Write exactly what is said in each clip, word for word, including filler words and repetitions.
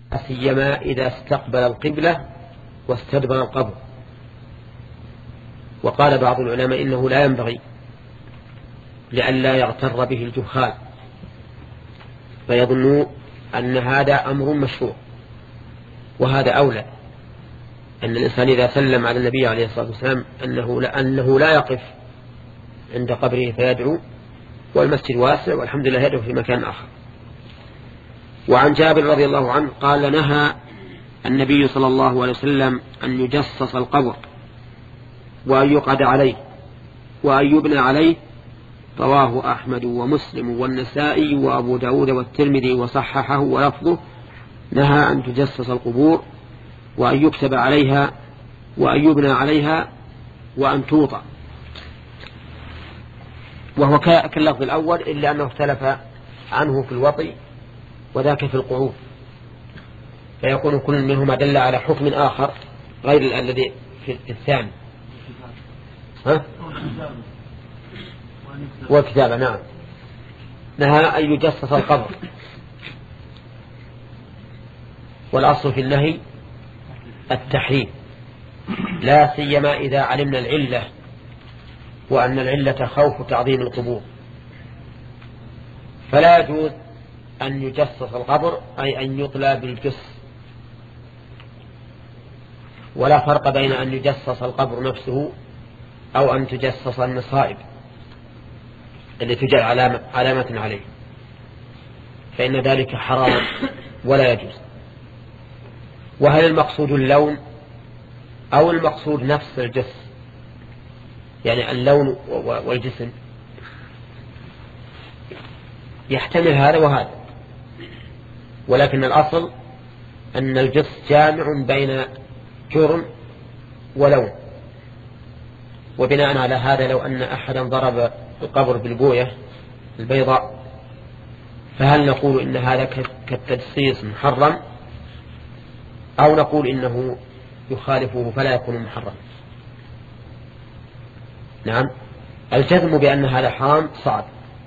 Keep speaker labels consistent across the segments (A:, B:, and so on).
A: سيما إذا استقبل القبلة واستدبر القبر. وقال بعض العلماء إنه لا ينبغي لئلا يغتر به الجهال فيظنوا أن هذا أمر مشروع، وهذا أولى أن الإنسان إذا سلم على النبي عليه الصلاة والسلام أنه لا, أنه لا يقف عند قبره فيدعو، والمسجد واسع والحمد لله يدعو في مكان آخر. وعن جابر رضي الله عنه قال نهى النبي صلى الله عليه وسلم أن يجصص القبر وأن يقعد عليه وأن يبنى عليه، رواه أحمد ومسلم والنسائي وأبو داود والترمذي وصححه، ولفظه نهى أن تجصص القبور وأن يكتب عليها وأن يبنى عليها وأن توطأ. وهو كاللفظ الأول إلا أنه اختلف عنه في الوطي وذاك في القعود، فيكون كل منهما دل على حكم آخر غير الذي في الثاني. ها؟ والكتابة نعم. نهى أن يجصص القبر، والأصل في النهي التحريم، لا سيما إذا علمنا العلة، وأن العلة خوف تعظيم القبور، فلا يجوز أن يجصص القبر أي أن يطلى بالجص. ولا فرق بين أن يجصص القبر نفسه أو أن تجصص المصائب اللي تجعل علامة, علامة عليه، فإن ذلك حرام ولا يجوز. وهل المقصود اللون أو المقصود نفس الجسم؟ يعني اللون والجسم يحتمل هذا وهذا، ولكن الأصل أن الجسم جامع بين جرم ولون. وبناء على هذا لو أن أحدا ضرب القبر بالبوية البيضاء فهل نقول إن هذا كالتجصيص محرم أو نقول إنه يخالفه فلا يكون محرم؟ نعم، الجزم بأن هذا حرام صعب،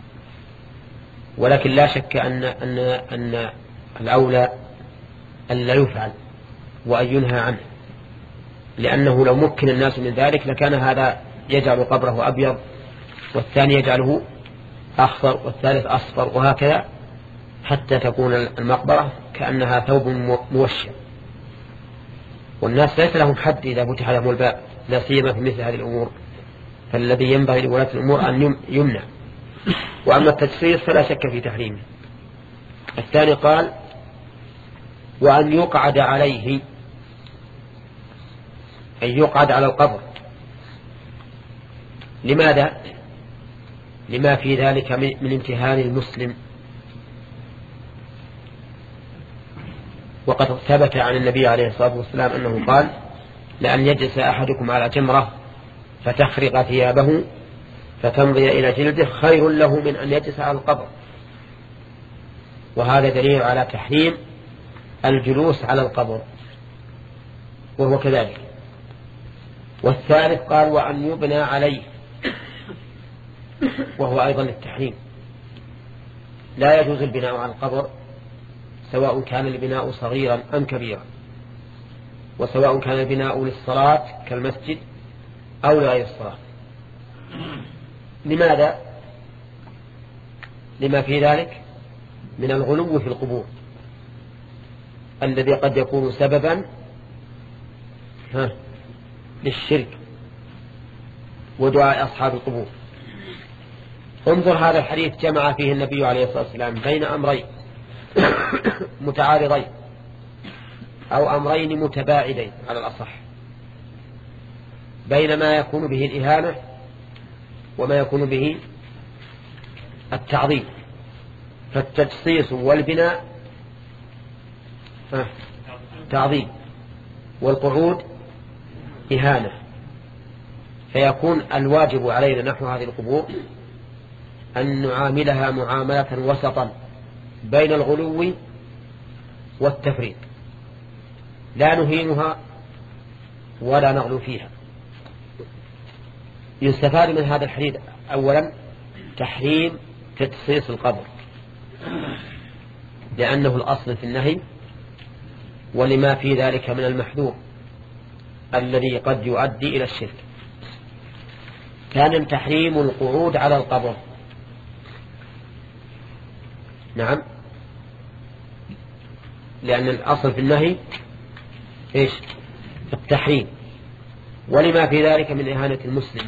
A: ولكن لا شك أن, أن, أن الأولى أن لا يفعل وأن ينهى عنه، لأنه لو مكن الناس من ذلك لكان هذا يجعل قبره أبيض والثاني يجعله أخضر والثالث أصفر وهكذا حتى تكون المقبرة كأنها ثوب موشى، والناس ليس لهم حد إذا فتح لهم الباب، لا سيما في مثل هذه الأمور، فالذي ينبغي لولاة الأمور أن يمنع. وأما التجصيص فلا شك في تحريمه. الثاني قال وأن يقعد عليه، أن يقعد على القبر. لماذا؟ لما في ذلك من امتهان المسلم. وقد ثبت عن النبي عليه الصلاة والسلام أنه قال لأن يجلس أحدكم على جمرة فتخرق ثيابه فتمضي إلى جلده خير له من أن يجلس على القبر. وهذا دليل على تحريم الجلوس على القبر، وهو كذلك. والثالث قال وأن يبنى عليه، وهو أيضا التحريم. لا يجوز البناء على القبر سواء كان البناء صغيرا أم كبيرا، وسواء كان البناء للصلاة كالمسجد أو لغير الصلاة. لماذا؟ لما في ذلك من الغلو في القبور الذي قد يكون سببا ها للشرك ودعاء أصحاب القبور. انظر هذا الحديث جمع فيه النبي عليه الصلاة والسلام بين أمرين متعارضين أو أمرين متباعدين على الأصح، بين ما يكون به الإهانة وما يكون به التعظيم. فالتجصيص والبناء تعظيم، والقعود إهانة، فيكون الواجب علينا نحو هذه القبور أن نعاملها معاملة وسطا بين الغلو والتفريط، لا نهينها ولا نغلو فيها. يستفاد من هذا الحديث أولا تحريم تجصيص القبر، لأنه الأصل في النهي ولما في ذلك من المحذور الذي قد يؤدي إلى الشرك. كان تحريم القعود على القبر. نعم، لأن الأصل في النهي إيش؟ التحريم، ولما في ذلك من إهانة المسلم.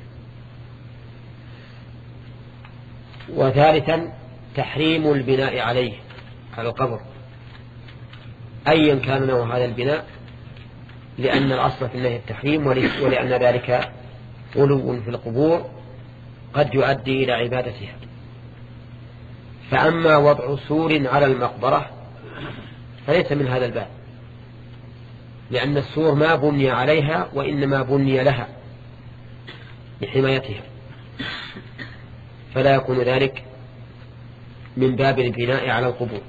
A: وثالثا تحريم البناء عليه، على القبر، أيا كان نوع هذا البناء، لأن الأصل في النهي التحريم، ولأن ذلك غلو في القبور قد يؤدي إلى عبادتها. فأما وضع سور على المقبرة فليس من هذا الباب، لأن السور ما بني عليها وإنما بني لها لحمايتها، فلا يكون ذلك من باب البناء على القبور.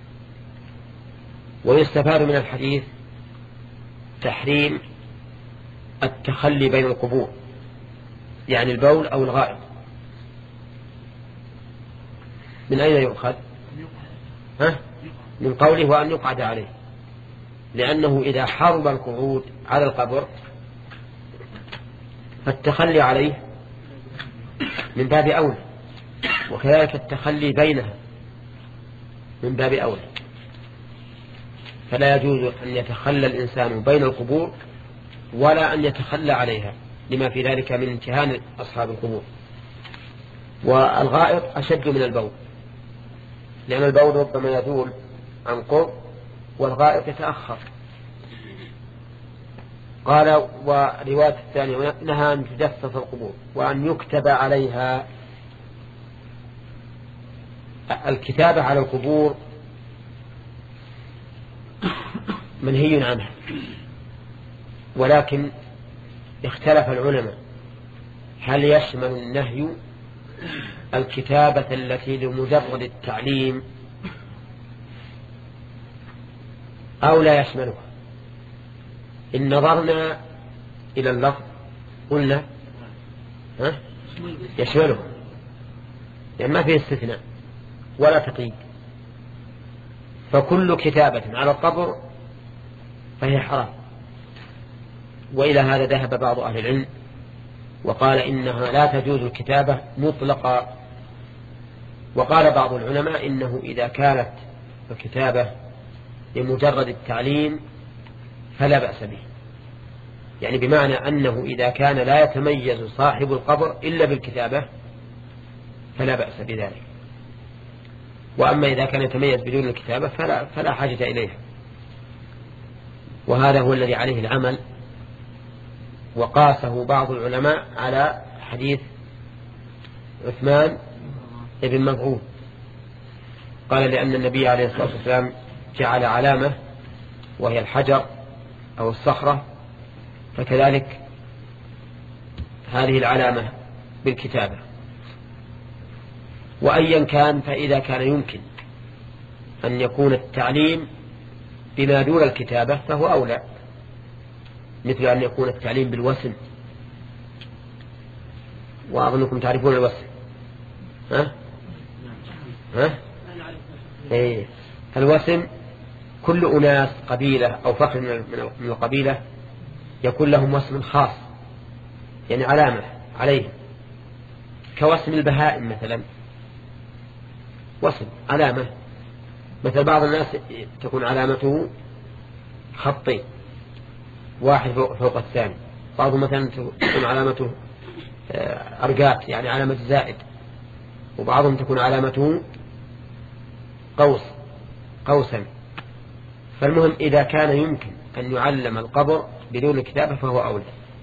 A: ويستفاد من الحديث تحريم التخلي بين القبور، يعني البول أو الغائط. من أين يؤخذ؟ ها؟ من قوله وأن يقعد عليه، لأنه إذا حرم القعود على القبر فالتخلي عليه من باب أولى، وكذلك التخلي بينها من باب أولى. فلا يجوز أن يتخلى الإنسان بين القبور ولا أن يتخلى عليها، لما في ذلك من امتهان أصحاب القبور. والغائط أشد من البول، لأن البول ربما يزول عن قرب والغائط يتأخر. قال ورواية الثانية نهى أن تجسس القبور وأن يكتب عليها. الكتابة على القبور منهي عنها، ولكن اختلف العلماء هل يشمل النهي الكتابة التي لمجرد التعليم أو لا يشملها. إن نظرنا إلى اللفظ قلنا ها يشمله، يعني ما فيه استثناء ولا تقييد، فكل كتابة على القبر فهي حرام. وإلى هذا ذهب بعض أهل العلم وقال إنها لا تجوز الكتابة مطلقا. وقال بعض العلماء إنه إذا كانت الكتابة لمجرد التعليم فلا بأس به، يعني بمعنى أنه إذا كان لا يتميز صاحب القبر إلا بالكتابة فلا بأس بذلك. وأما إذا كان يتميز بدون الكتابة فلا, فلا حاجة إليها. وهذا هو الذي عليه العمل، وقاسه بعض العلماء على حديث عثمان ابن مظعون، قال لأن النبي عليه الصلاة والسلام جعل علامة وهي الحجر أو الصخرة، فكذلك هذه العلامة بالكتابة. وأيا كان فإذا كان يمكن أن يكون التعليم بما دون الكتابة فهو أولى، مثل أن يكون التعليم بالوسم، وأظنكم تعرفون الوسم. ها؟ ها؟ إيه. الوسم كل أناس قبيلة أو فخر من القبيلة يكون لهم وسم خاص، يعني علامة عليه، كوسم البهائم مثلا، وسم علامة. مثل بعض الناس تكون علامته خطين واحد فوق الثاني، بعضهم مثلا تكون علامته أرقات يعني علامة زائد، وبعضهم تكون علامته قوس قوسا. فالمهم إذا كان يمكن أن يعلم القبر بدون كتابة فهو أولى.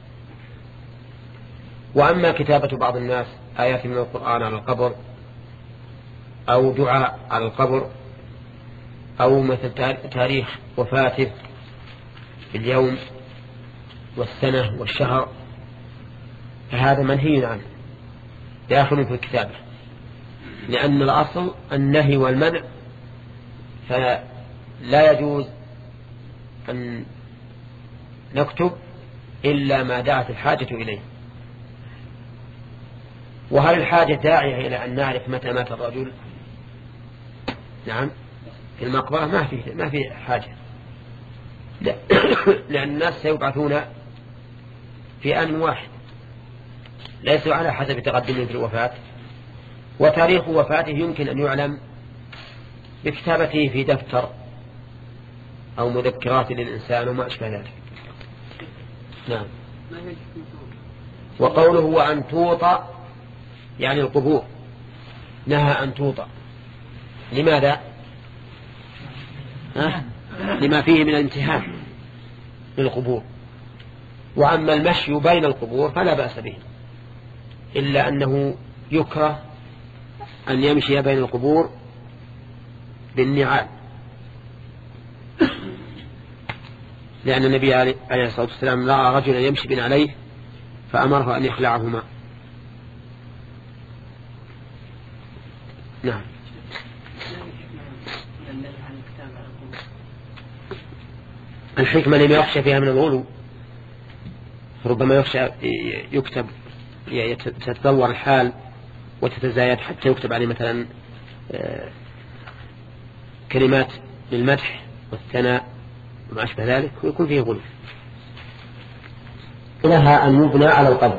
A: وأما كتابة بعض الناس آيات من القرآن على القبر أو دعاء على القبر أو مثل تاريخ وفاته اليوم والسنة والشهر فهذا منهي عنه داخل في الكتابة، لأن الأصل النهي والمنع، فلا يجوز أن نكتب إلا ما دعت الحاجة إليه. وهل الحاجة داعية إلى أن نعرف متى مات الرجل؟ نعم، في المقبرة ما في ما في حاجة، لأن الناس سيبعثون في آن واحد ليسوا على حسب تقدمهم في الوفاة، وتاريخ وفاته يمكن أن يعلم بكتابته في دفتر أو مذكرات للإنسان وما أشبه ذلك. نعم. وقوله وأن توطى يعني القبور، نهى أن توطى. لماذا؟ أه؟ لما فيه من الانتهاك للقبور. وأما المشي بين القبور فلا بأس به، إلا أنه يكره أن يمشي بين القبور بالنعال، لأن النبي عليه الصلاة والسلام رأى رجلا يمشي بنعليه فأمره أن يخلعهما. نعم. الحكمة لما يخشى فيها من الغلو، ربما يخشى يكتب تتطور الحال وتتزايد حتى يكتب عليه مثلا كلمات للمدح والثناء وما أشبه ذلك ويكون فيه غلو.
B: لها أن يبنى على القبر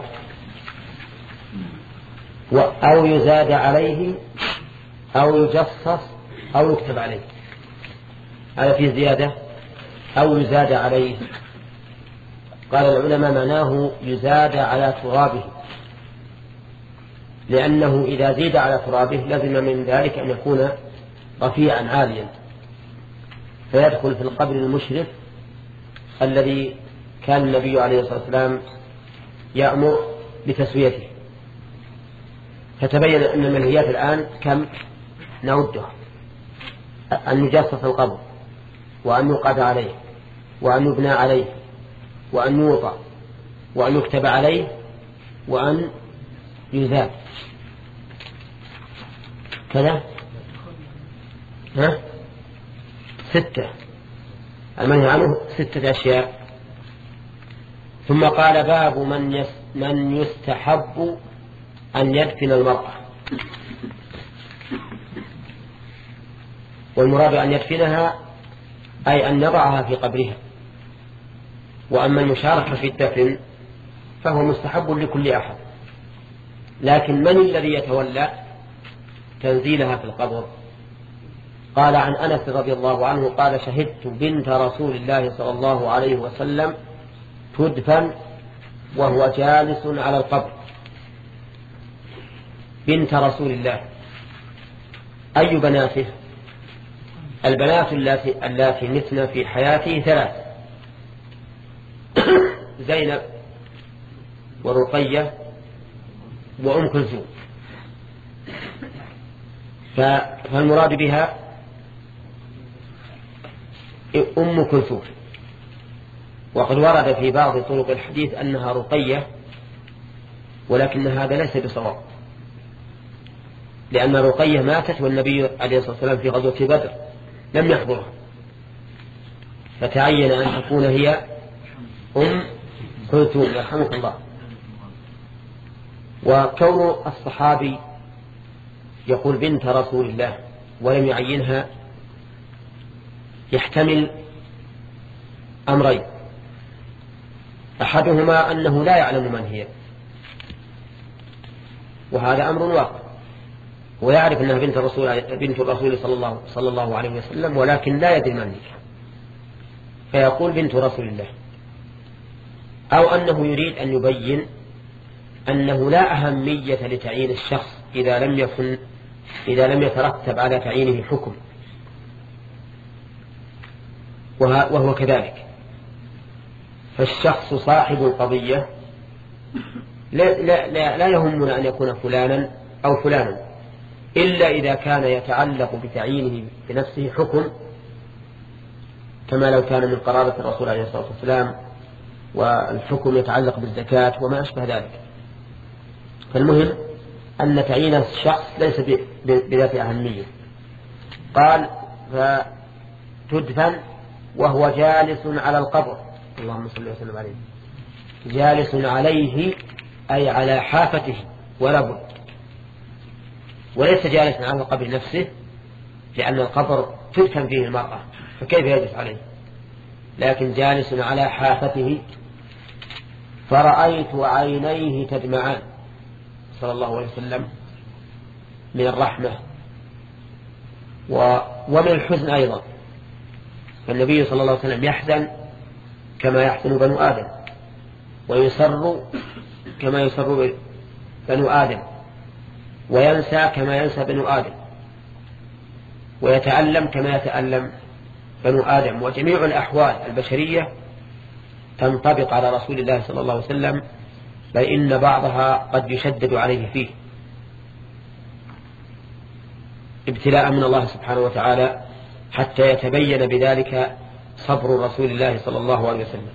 B: أو يزاد عليه أو يجصص أو يكتب عليه. هذا فيه زيادة أو يزاد عليه. قال العلماء معناه يزاد على ترابه، لأنه إذا زيد على ترابه لازم من ذلك أن يكون رفيعا عاليا، فيدخل في القبر المشرف الذي كان النبي عليه الصلاة والسلام يأمر بتسويته. فتبين أن المنهيات الآن كم نعدها: أن يجسس القبر، وأن يقعد عليه، وأن يبنى عليه، وأن يوطى، وأن يكتب عليه، وأن يزاد. كذا ها ستة، المنهي عنه ستة أشياء. ثم قال باب من, يس من يستحب أن يدفن المرأة. والمراد أن يدفنها أي أن يضعها في قبرها. وأما المشاركة في الدفن فهو مستحب لكل أحد، لكن من الذي يتولى تنزيلها في القبر؟ قال عن أنس رضي الله عنه قال شهدت بنت رسول الله صلى الله عليه وسلم تدفن وهو جالس على القبر. بنت رسول الله، أي بناته؟ البنات التي التي متن في حياته ثلاث: زينب ورقية وأم كلثوم. فالمراد بها أم كلثوم. وقد ورد في بعض طرق الحديث أنها رقية، ولكن هذا ليس بصواب، لأن رقية ماتت والنبي عليه الصلاة والسلام في غزوة بدر لم يحضرها، فتعين أن تكون هي أم كلثوم يرحمك الله. وكون الصحابي يقول بنت رسول الله ولم يعينها يحتمل أمرين: أحدهما أنه لا يعلم من هي، وهذا أمر واقع، ويعرف أنها بنت الرسول بنت الرسول صلى الله صلى الله عليه وسلم، ولكن لا يدري من هي، فيقول بنت رسول الله. أو أنه يريد أن يبين أنه لا أهمية لتعيين الشخص إذا لم يكن إذا لم يترتب على تعيينه حكم، وهو كذلك. فالشخص صاحب القضية لا, لا, لا, لا يهمنا أن يكون فلانا أو فلانا، إلا إذا كان يتعلق بتعيينه بنفسه حكم، كما لو كان من قرابة الرسول عليه الصلاة والسلام والحكم يتعلق بالزكاة وما أشبه ذلك. فالمهم أن تعيين الشخص ليس بذات أهمية. قال فتدفن وهو جالس على القبر، اللهم صل وسلم عليه، جالس عليه أي على حافته ولا بد، وليس جالسا على القبر نفسه، لأن القبر تدفن فيه المرأة، فكيف يجلس عليه؟ لكن جالس على حافته، فرأيت عينيه تدمعان صلى الله عليه وسلم من الرحمة ومن الحزن أيضا. فالنبي صلى الله عليه وسلم يحزن كما يحزن بنو آدم، ويسر كما يسر بنو آدم، وينسى كما ينسى بنو آدم، ويتألم كما يتألم بنو آدم. وجميع الأحوال البشرية تنطبق على رسول الله صلى الله عليه وسلم، بل إن بعضها قد يشدد عليه فيه ابتلاء من الله سبحانه وتعالى، حتى يتبين بذلك صبر رسول الله صلى الله عليه وسلم.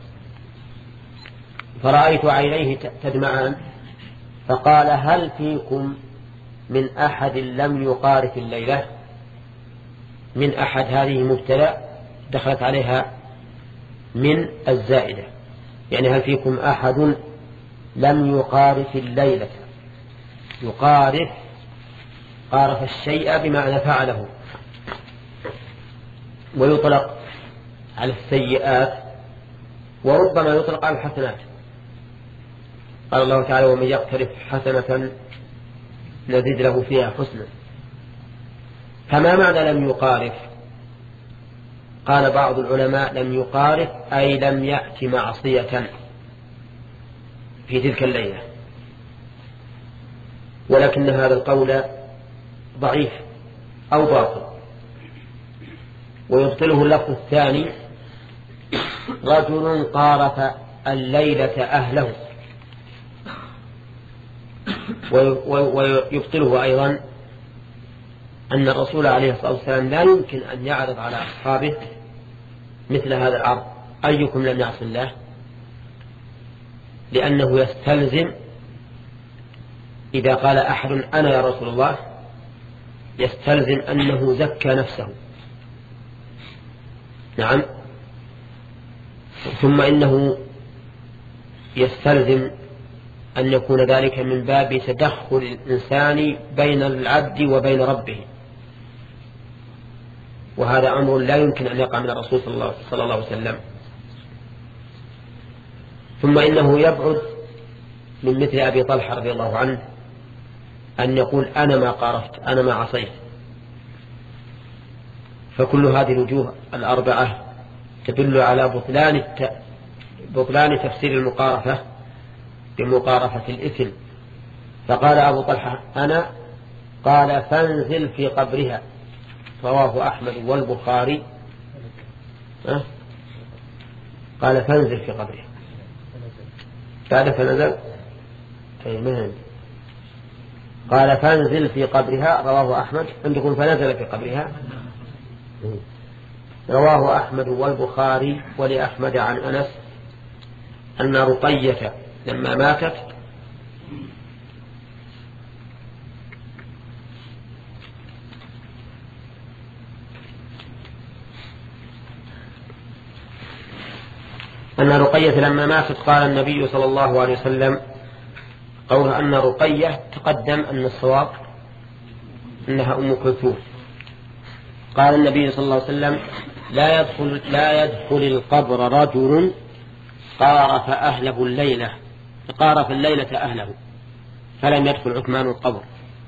B: فرأيت عينيه تدمعان فقال: هل فيكم من أحد لم يقارف الليلة؟ من أحد هذه مبتلى دخلت عليها من الزائدة، يعني هل فيكم أحد لم يقارف الليلة؟ يقارف، قارف الشيء بمعنى فعله، ويطلق على السيئات وربما يطلق على الحسنات. قال الله تعالى: ومن يقترف حسنة نزيد له فيها حسنا. فما معنى لم يقارف؟ قال بعض العلماء: لم يقارف أي لم يأتي معصية في تلك الليلة، ولكن هذا القول ضعيف أو باطل، ويبطله اللفظ الثاني: رجل قارف الليلة أهله. ويبطله أيضا أن الرسول عليه الصلاة والسلام لا يمكن أن يعرض على أصحابه مثل هذا العرض: أيكم لم يعص الله؟ لأنه يستلزم إذا قال أحد أنا يا رسول الله يستلزم أنه زكى نفسه. نعم. ثم إنه يستلزم أن يكون ذلك من باب تدخل الإنسان بين العبد وبين ربه، وهذا أمر لا يمكن أن يقع من الرسول صلى الله عليه وسلم. ثم إنه يبعد من مثل أبي طلحة رضي الله عنه أن يقول أنا ما قارفت، أنا ما عصيت. فكل هذه الوجوه الأربعة تدل على بطلان الت... بطلان تفسير المقارفة بمقارفة الإثم. فقال أبو طلحة أنا، قال فانزل في قبرها، رواه أحمد والبخاري. أه؟ قال فانزل في قبرها بعد فنزل، أي من عندي. قال فانزل في قبرها، رواه أحمد. عندكم فنزل في قبرها، رواه أحمد والبخاري. ولأحمد عن أنس أن رقية لما ماتت أن رقية لما ماتت قال النبي صلى الله عليه وسلم قول أن رقية تقدم أن الصواب أنها أم كلثوم. قال النبي صلى الله عليه وسلم لا يدخل, لا يدخل القبر رجل قارف أهله الليلة قارف الليلة أهله فلم يدخل عثمان القبر.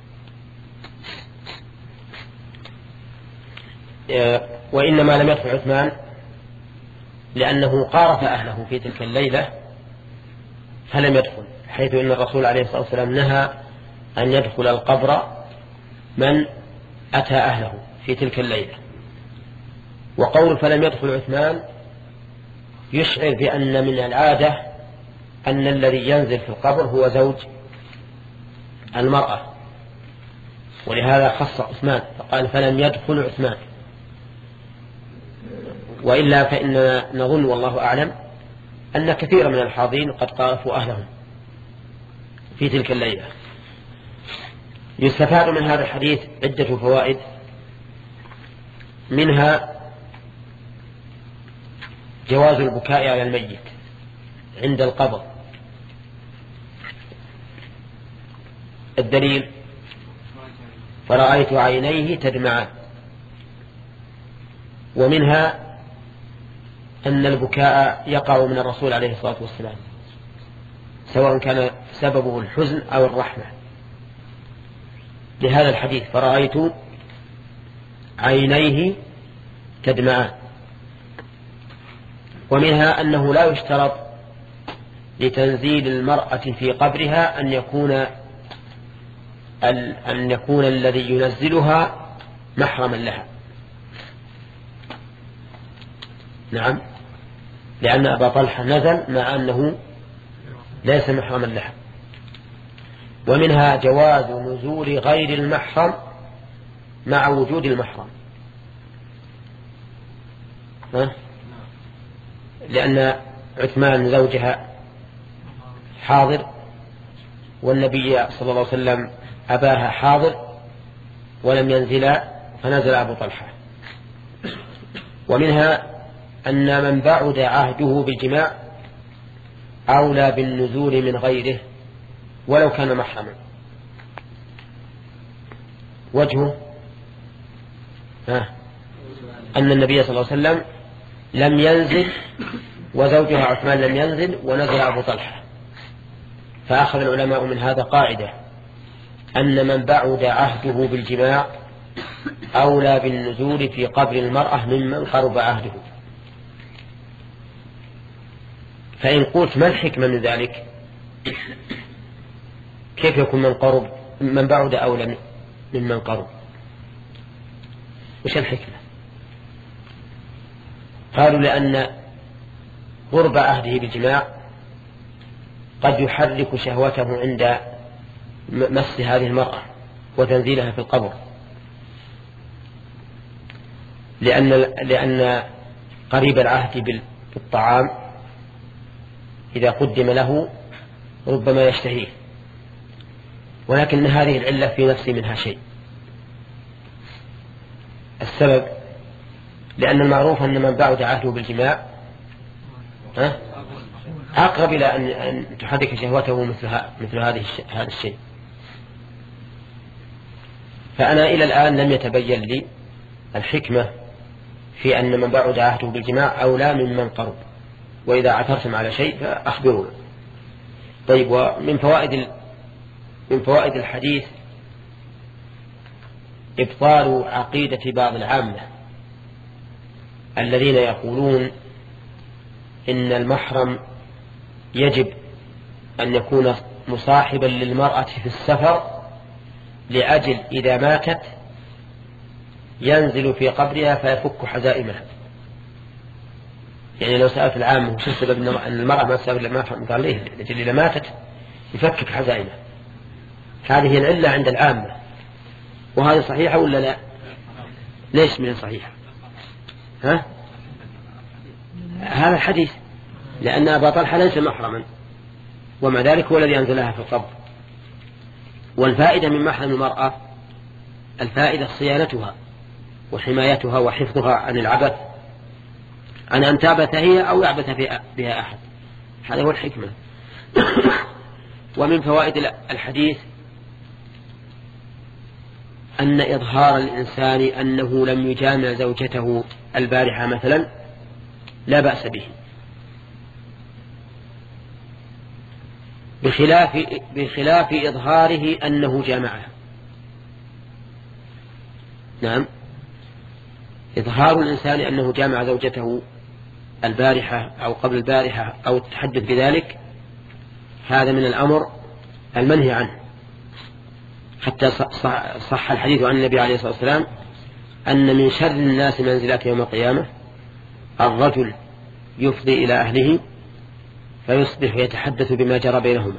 B: وإنما لم يدخل عثمان لأنه قارف أهله في تلك الليلة فلم يدخل، حيث أن الرسول عليه الصلاة والسلام نهى أن يدخل القبر من أتى أهله في تلك الليلة. وقول فلم يدخل عثمان يشعر بأن من العادة أن الذي ينزل في القبر هو زوج المرأة، ولهذا خص عثمان فقال فلم يدخل عثمان. وإلا فإننا نظن والله أعلم أن كثيرا من الحاضرين قد قارفوا أهلهم في تلك الليلة. يستفاد من هذا الحديث عدة فوائد، منها جواز البكاء على الميت عند القبر. الدليل فرأيت عينيه تدمعان. ومنها أن البكاء يقع من الرسول عليه الصلاة والسلام، سواء كان سببه الحزن أو الرحمة، لهذا الحديث فرأيت عينيه تدمعان. ومنها أنه لا يشترط لتنزيل المرأة في قبرها أن يكون أن يكون الذي ينزلها محرما لها. نعم، لأن أبا طلحة نزل مع أنه ليس محرما لها. ومنها جواز نزول غير المحرم مع وجود المحرم، ها؟ لأن عثمان زوجها حاضر، والنبي صلى الله عليه وسلم أباها حاضر ولم ينزلا، فنزل أبو طلحة. ومنها أن من بعد عهده بالجماع أولى بالنزول من غيره ولو كان محرما. وجهه ها أن النبي صلى الله عليه وسلم لم ينزل وزوجها عثمان لم ينزل ونزل أبو طلحة، فأخذ العلماء من هذا قاعدة أن من بعد عهده بالجماع أولى بالنزول في قبر المرأة ممن قرب عهده. فإن قلت ما الحكمة من ذلك؟ كيف يكون من قرب من بعد أولى ممن قرب؟ وش الحكمة؟ قالوا لأن قرب عهده بالجماع قد يحرك شهوته عند مس هذه المرأة وتنزيلها في القبر، لأن لأن قريب العهد بالطعام إذا قدم له ربما يشتهيه، ولكن هذه العلة في نفسه منها شيء. السبب لأن المعروف أن من بعد عهده بالجماع أقرب إلى أن تحرك شهوته مثل مثل هذا الشيء. فأنا إلى الآن لم يتبين لي الحكمة في أن من بعد عهده بالجماع أولى ممن قرب، وإذا عثرتم على شيء فأخبرونا. طيب، ومن فوائد من فوائد الحديث إبطال عقيدة بعض العامة الذين يقولون إن المحرم يجب أن يكون مصاحبا للمرأة في السفر لأجل إذا ماتت ينزل في قبرها فيفك حزائمها. يعني لو سألت العامة وش السبب أن المرأة ما تسافر للمحرم، قال ليه؟ لأجل إذا ماتت يفكك حزائمها. هذه العلة عند العامة، وهذه صحيحة ولا لا؟ ليش من صحيحة؟ ها؟ هذا الحديث، لأن أبا طلحة ليس محرما ومع ذلك هو الذي أنزلها في القبر. والفائدة من محرم المرأة الفائدة صيانتها وحمايتها وحفظها عن العبث، عن أن تعبث هي أو يعبث بها أحد. هذا هو الحكمة. ومن فوائد الحديث أن إظهار الإنسان أنه لم يجامع زوجته البارحة مثلا لا بأس به، بخلاف بخلاف إظهاره أنه جامعها. نعم، إظهار الإنسان أنه جامع زوجته البارحة أو قبل البارحة أو التحدث بذلك هذا من الأمر المنهي عنه. حتى صح الحديث عن النبي عليه الصلاة والسلام أن من شر الناس منزلة يوم القيامة الرجل يفضي إلى أهله فيصبح يتحدث بما جرى بينهما،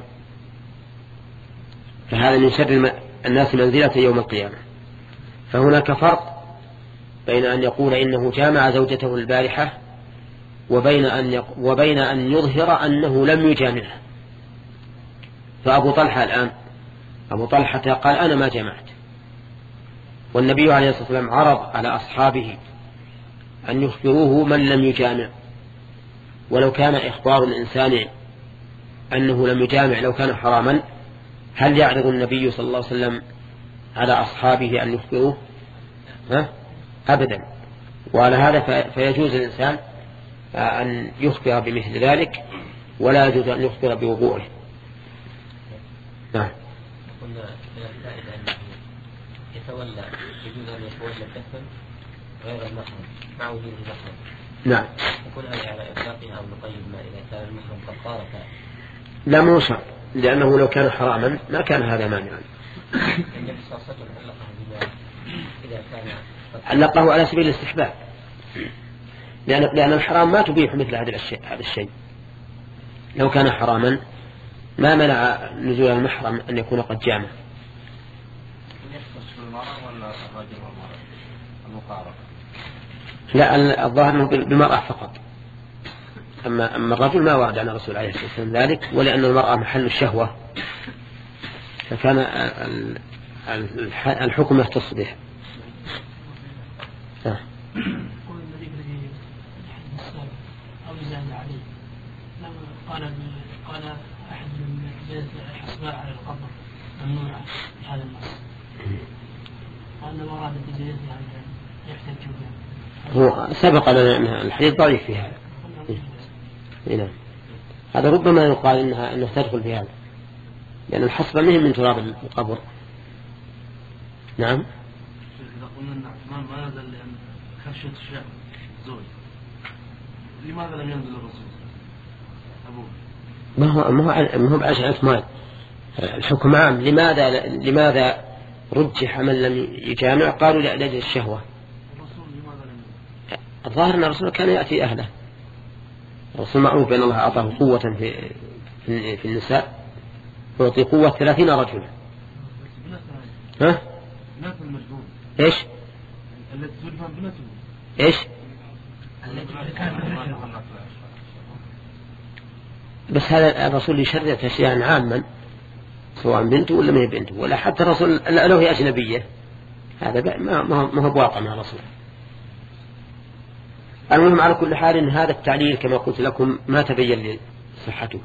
B: فهذا من شر الناس منزلة يوم القيامة. فهناك فرق بين أن يقول إنه جامع زوجته البارحة وبين أن يق... وبين أن يظهر أنه لم يجامعها. فأبو طلحة الآن أبو طلحة قال أنا ما جمعت، والنبي عليه الصلاة والسلام عرض على أصحابه أن يخبروه من لم يجامع. ولو كان إخبار الإنسان أنه لم يجامع لو كان حراما، هل يعرض النبي صلى الله عليه وسلم على أصحابه أن يخبروه؟ ها؟ أبدا. وعلى هذا فيجوز الإنسان أن يخبر بمثل ذلك، ولا يجوز أن يخبر بوضوءه. نعم.
A: قلنا من الفائدة أنه يتولى، يجوز أن يتولى الدفن غير المحرم مع وجود المحرم.
B: نعم.
A: يكون هذا على إطلاقها أو نقيد ما إذا كان المحرم قد طارك؟
B: لا مو شرط، لأنه لو كان حراما ما كان هذا مانعا.
A: النبي صلى الله عليه وسلم علقه بما إذا كان
B: علقه على سبيل الاستحباب، لأن لأن الحرام ما تبيح مثل هذا الشيء هذا الشيء. لو كان حراما ما منع نزول المحرم أن يكون قد جامع. لا الظاهر أنه بالمرأة فقط، أما أما الرجل ما ورد عن الرسول عليه الصلاة والسلام ذلك، ولأن المرأة محل الشهوة فكان الحكم يختص به.
C: قال قال أحد من جلس الحصباء على القبر ممنوع هذا النص، وأن مراد الجلس يعني يحتج به.
B: هو سبق لنا أن الحديث ضعيف في هذا. نعم. هذا ربما يقال إنها أنها تدخل في هذا، لأن الحصبة مهم من تراب القبر. نعم.
C: إذا قلنا أن اعتماد ما نزل لأن خشية الشيخ زوج، لماذا لم ينزل الرسول؟
B: ما هو ما هو ما هو بعشر عثمان الحكم عام. لماذا لماذا رجح من لم يجامع؟ قالوا لأجل الشهوة. الظاهر أن الرسول كان يأتي أهله. الرسول معروف بأن الله أعطاه قوة في في النساء، يعطي قوة ثلاثين رجلا. ها؟ إيش؟ إيش؟ بس هذا الرسول يشرع أشياء عاما سواء بنته ولا ما هي بنته، ولا حتى الرسول لو هي أجنبية، هذا ما ما هو بواقع مع الرسول. المهم على كل حال إن هذا التعليل كما قلت لكم ما تبين لي صحته،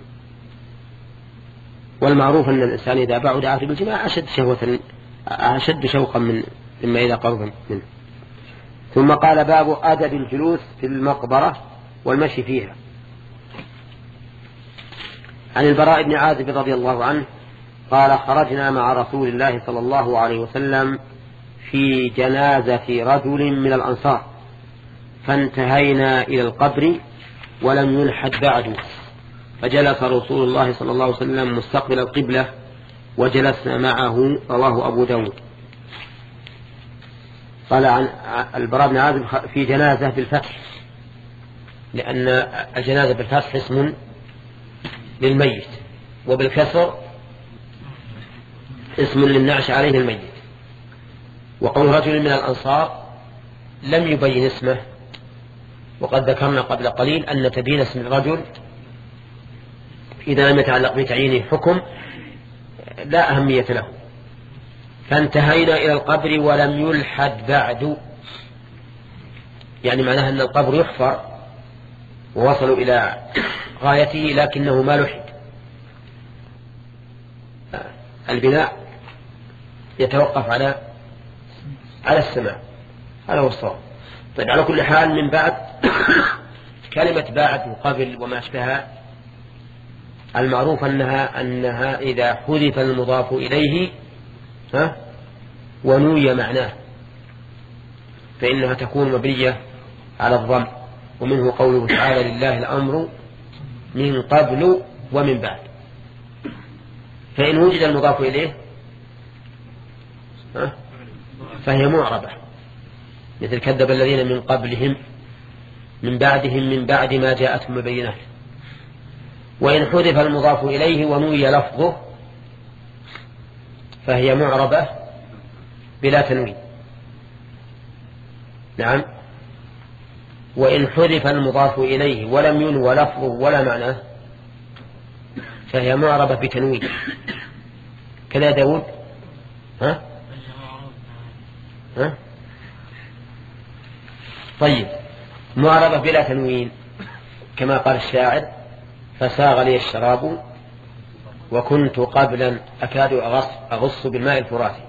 B: والمعروف أن الإنسان إذا بعد عقب الجماع أشد شهوة أشد شوقا من مما إذا قرب منه. ثم قال باب أدب الجلوس في المقبرة والمشي فيها. عن البراء بن عازب رضي الله عنه قال خرجنا مع رسول الله صلى الله عليه وسلم في جنازة رجل من الأنصار، فانتهينا إلى القبر ولم ينحد بعد، فجلس رسول الله صلى الله عليه وسلم مستقبل القبلة وجلسنا معه. رواه أبو داود. قال عن البراء بن عازب في جنازة بالفتح، لأن الجنازة بالفتح اسم للميت، وبالكسر اسم للنعش عليه الميت. وقول رجل من الأنصار لم يبين اسمه، وقد ذكرنا قبل قليل أن تبين اسم الرجل إذا لم يتعلق بتعيينه حكم لا أهمية له. فانتهينا إلى القبر ولم يلحد بعد، يعني معناها أن القبر يحفر ووصلوا إلى غايته لكنه ما لحد. البناء يتوقف على على السماء، هذا هو الصواب. طيب على كل حال من بعد كلمة بعد وقبل وما أشبهها المعروف أنها أنها إذا حذف المضاف إليه ها ونوي معناه فإنها تكون مبنية على الضم، ومنه قوله تعالى لله الأمر من قبل ومن بعد. فإن وجد المضاف إليه ها فهي معربة، مثل كذب الذين من قبلهم من بعدهم من بعد ما جاءتهم بينات. وإن حذف المضاف إليه ونوي لفظه فهي معربة بلا تنوين. نعم. وإن حذف المضاف إليه ولم ينوى لفظه ولا معناه فهي معربة بتنوين. كذا داود ها؟ ها؟ طيب معربة بلا تنوين كما قال الشاعر فساغ لي الشراب وكنت قبلا أكاد أغص, أغص بالماء الفراتي.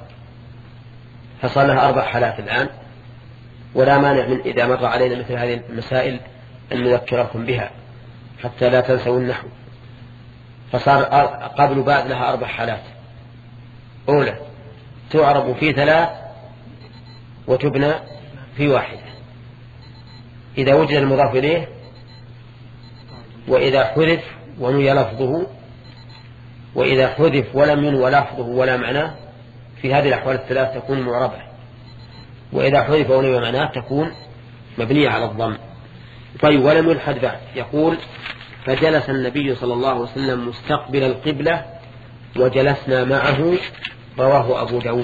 B: فصار لها أربع حالات الآن، ولا مانع من إذا مر علينا مثل هذه المسائل أن نذكركم بها حتى لا تنسوا النحو. فصار قبل بعد لها أربع حالات. أولى تعرب في ثلاث وتبنى في واحدة: إذا وجد المضاف إليه، وإذا حذف ونوي لفظه، وإذا حذف ولم ينوى لفظه ولا معناه. في هذه الأحوال الثلاث تكون معربة، وإذا حذف ونوي معناه تكون مبنية على الضم. طيب، ولم يلحد بعد. يقول: فجلس النبي صلى الله عليه وسلم مستقبل القبلة وجلسنا معه. رواه أبو داود.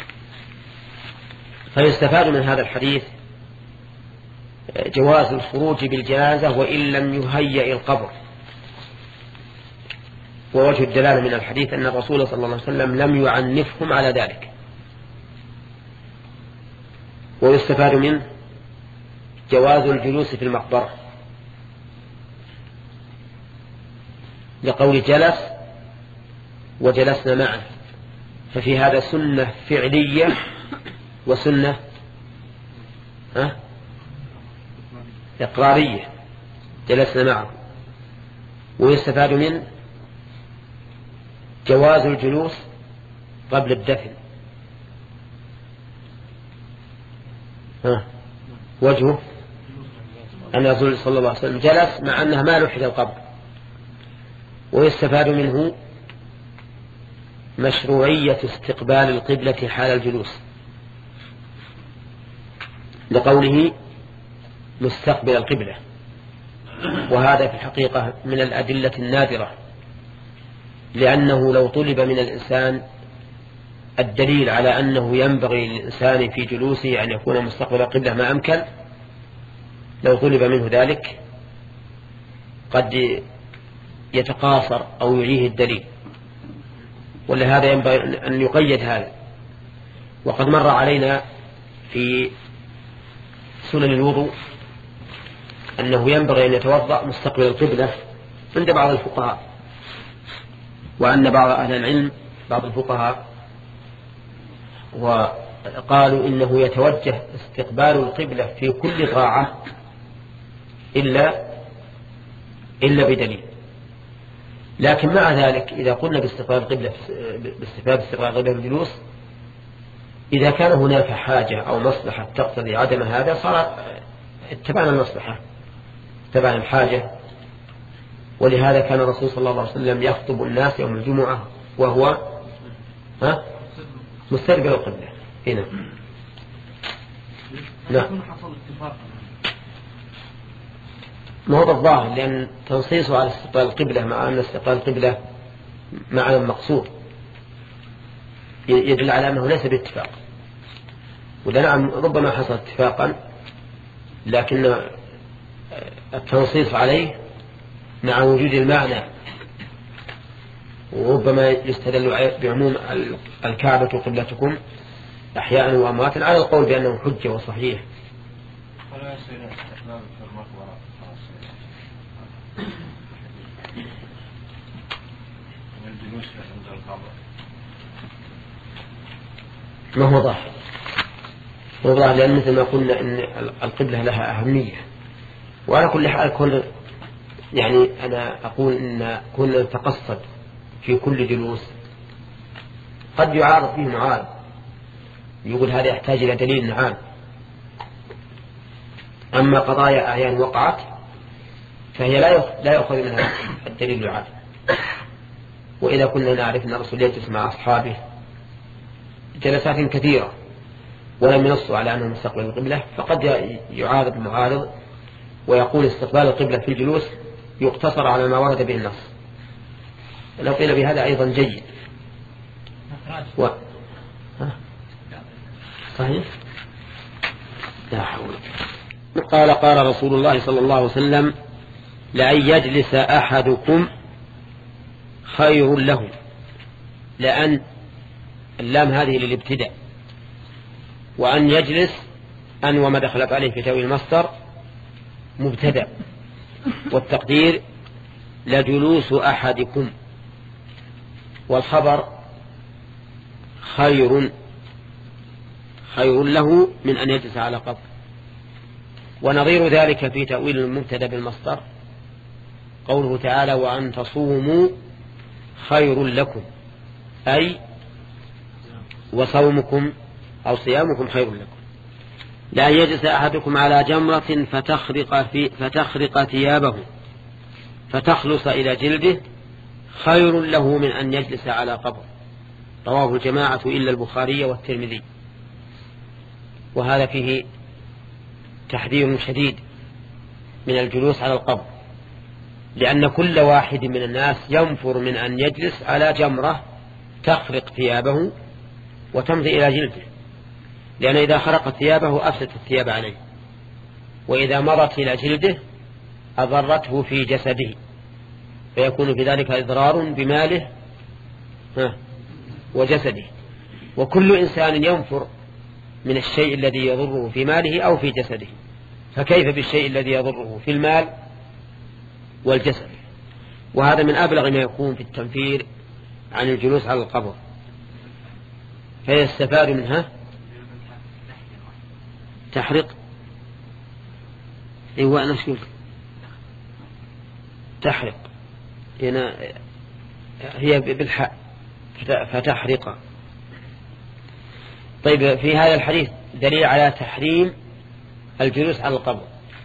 B: فيستفاد من هذا الحديث جواز الخروج بالجنازة وإن لم يهيئ القبر. ووجه الدلالة من الحديث أن الرسول صلى الله عليه وسلم لم يعنفهم على ذلك. ويستفاد منه جواز الجلوس في المقبرة، لقول جلس وجلسنا معه، ففي هذا سنة فعلية وسنة ها إقرارية، جلسنا معه. ويستفاد منه جواز الجلوس قبل الدفن. ها وجهه أن الرسول صلى الله عليه وسلم جلس مع أنها ما لحد القبر. ويستفاد منه مشروعية استقبال القبلة حال الجلوس، لقوله مستقبل القبلة. وهذا في الحقيقة من الأدلة النادرة، لأنه لو طلب من الإنسان الدليل على أنه ينبغي للإنسان في جلوسه أن يكون مستقبل القبلة ما أمكن، لو طلب منه ذلك قد يتقاصر أو يعيه الدليل، ولهذا ينبغي أن يقيد هذا. وقد مر علينا في سنن الوضوء أنه ينبغي أن يتوضأ مستقبل القبلة عند بعض الفقهاء، وأن بعض أهل العلم بعض الفقهاء وقالوا إنه يتوجه استقبال القبلة في كل طاعة إلا إلا بدليل. لكن مع ذلك إذا قلنا باستقبال القبلة باستفاد استقبال القبلة بالجلوس، إذا كان هناك حاجة أو مصلحة تقتضي عدم هذا صار اتبعنا المصلحة، اتبعنا الحاجة. ولهذا كان الرسول صلى الله عليه وسلم يخطب الناس يوم الجمعة وهو ها مستقبل القبلة هنا. لا ما هو بالظاهر، لأن تنصيصه على استقبال القبلة مع أن استقبال القبلة معنى مقصود يدل على أنه ليس باتفاق. وده نعم ربما حصل اتفاقا، لكن التنصيص عليه مع وجود المعنى، وربما يستدل بعموم الكعبة قبلتكم أحياء وأمواتا على القول بأنه حجة وصحيح.
D: ولا يصير استحباب في المقبرة من الجلوس عند القبر،
B: ما هو ظاهر هو ظاهر لأن مثل ما قلنا إن القبلة لها أهمية. وعلى كل حال كل يعني أنا أقول إن كنا نتقصد في كل جلوس قد يعارض فيه معارض يقول هذا يحتاج إلى دليل. نعم، أما قضايا أعيان وقعت فهي لا يأخذ منها الدليل العام. وإذا كنا نعرف أن الرسول يجلس مع أصحابه جلسات كثيرة ولم ينصوا على أنه مستقبل القبلة، فقد يعارض المعارض ويقول استقبال القبلة في الجلوس يقتصر على ما ورد به النص. لو قيل بهذا أيضا جيد. و... صحيح؟ لا حول. قال قال رسول الله صلى الله عليه وسلم: لأن يجلس أحدكم خير له. لأن اللام هذه للابتداء، وأن يجلس أن وما دخلت عليه في تأويل المصدر مبتدأ، والتقدير لجلوس أحدكم، والخبر خير خير له من أن يجلس على قبر. ونظير ذلك في تأويل المبتدأ بالمصدر قوله تعالى وأن تصوموا خير لكم، أي وصومكم أو صيامكم خير لكم. لا يجلس أحدكم على جمرة فتخرق, في فتخرق ثيابه فتخلص إلى جلده خير له من أن يجلس على قبر. رواه الجماعة إلا البخاري والترمذي. وهذا فيه تحذير شديد من الجلوس على القبر، لأن كل واحد من الناس ينفر من أن يجلس على جمرة تخرق ثيابه وتمضي إلى جلده، لأن إذا خرقت ثيابه أفسدت الثياب عليه، وإذا مضت إلى جلده أضرته في جسده، فيكون في ذلك إضرار بماله وجسده. وكل إنسان ينفر من الشيء الذي يضره في ماله أو في جسده، فكيف بالشيء الذي يضره في المال والجسد؟ وهذا من أبلغ ما يكون في التنفير عن الجلوس على القبر. فيستفاد منها تحرق ايوه انا شو تحرق هنا هي بالحاء فتحرق. طيب في هذا الحديث دليل على تحريم الجلوس على القبر،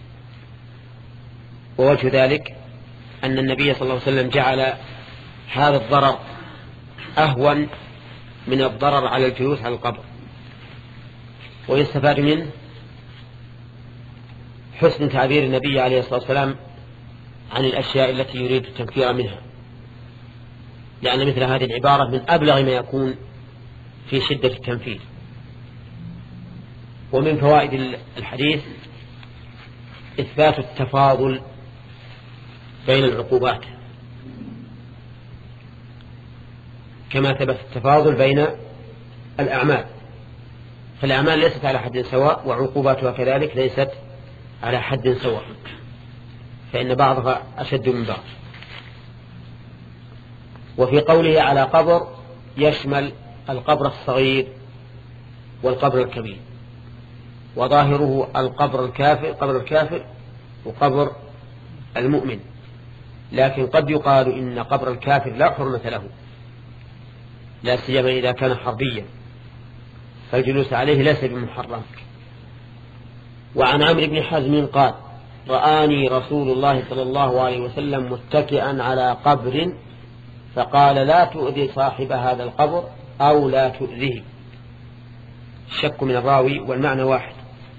B: ووجه ذلك أن النبي صلى الله عليه وسلم جعل هذا الضرر أهون من الضرر على الجلوس على القبر. ويستفاد منه حسن تعبير النبي عليه الصلاة والسلام عن الأشياء التي يريد التنفير منها، لأن مثل هذه العبارة من أبلغ ما يكون في شدة التنفير. ومن فوائد الحديث إثبات التفاضل بين العقوبات، كما ثبت التفاضل بين الأعمال، فالأعمال ليست على حد سواء وعقوباتها كذلك ليست على حد سواء، فإن بعضها أشد من بعض. وفي قوله على قبر يشمل القبر الصغير والقبر الكبير، وظاهره القبر الكافر قبر الكافر وقبر المؤمن، لكن قد يقال إن قبر الكافر لا حرمة له، لا سيما إذا كان حربيا، فالجلوس عليه ليس بمحرم. وعن عمرو بن حزم قال رآني رسول الله صلى الله عليه وسلم متكئا على قبر فقال لا تؤذي صاحب هذا القبر أو لا تؤذيه. الشك من الراوي والمعنى واحد،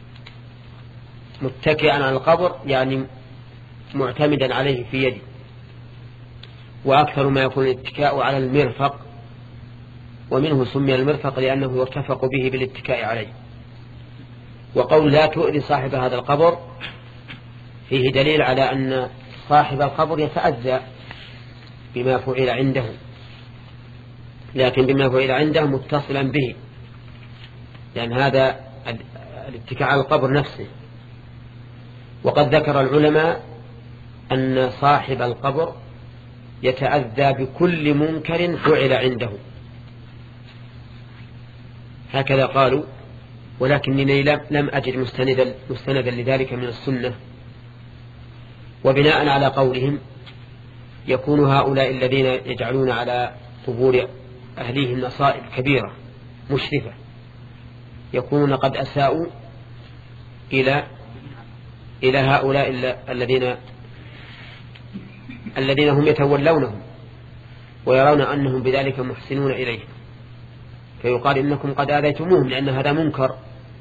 B: متكئا على القبر يعني معتمدا عليه في يده، وأكثر ما يكون الاتكاء على المرفق، ومنه سمي المرفق لأنه يرتفق به بالاتكاء عليه. وقول لا تؤذي صاحب هذا القبر فيه دليل على أن صاحب القبر يتأذى بما فعل عنده، لكن بما فعل عنده متصلا به، لأن هذا الاتكاء على القبر نفسه. وقد ذكر العلماء أن صاحب القبر يتأذى بكل منكر فعل عنده، هكذا قالوا، ولكنني لم أجد مستندا, مستندا لذلك من السنة. وبناء على قولهم يكون هؤلاء الذين يجعلون على قبور أهليهم نصائب كبيرة مشرفة يكونون قد أساءوا إلى إلى هؤلاء الذين الذين هم يتولونهم ويرون أنهم بذلك محسنون إليهم، فيقال إنكم قد آذيتموهم لأن هذا منكر.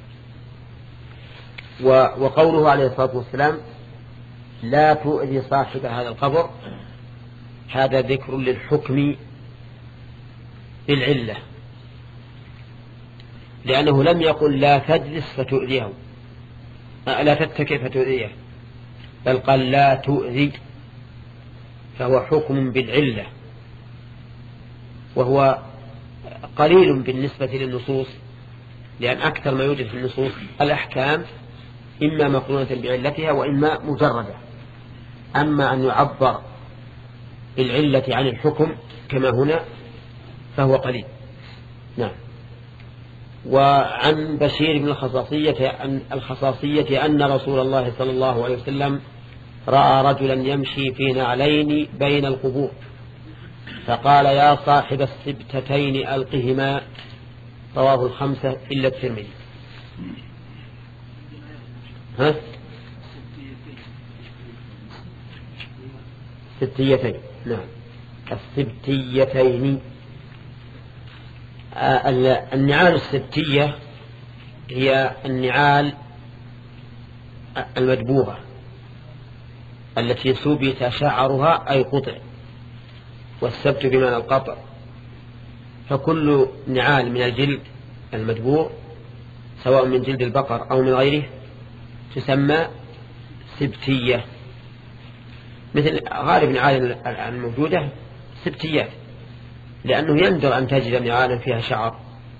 B: وقوله عليه الصلاة والسلام لا تؤذي صاحب هذا القبر، هذا ذكر للحكم بالعلة، لأنه لم يقل لا تجلس فتؤذيه لا تتكئ فتؤذيه، بل قال لا تؤذي، فهو حكم بالعلة، وهو قليل بالنسبة للنصوص، لأن أكثر ما يوجد في النصوص الأحكام إما مقرونة بعلتها وإما مجردة، أما أن يعبر بالعلة عن الحكم كما هنا فهو قليل. نعم. وعن بشير بن الخصاصية أن, الخصاصية أن رسول الله صلى الله عليه وسلم رأى رجلا يمشي في نعلين بين القبور فقال يا صاحب السبتتين ألقهما. رواه الخمسة إلا الترمذي. ها؟ السبتيتين، نعم السبتيتين. النعال السبتية هي النعال المدبوغة التي سبت شعرها أي قطع، والسبت بمعنى القطع، فكل نعال من الجلد المدبوغ سواء من جلد البقر أو من غيره تسمى سبتية، مثل غالب نعال الموجودة سبتيات، لأنه يندر أن تجد نعالا فيها شعر.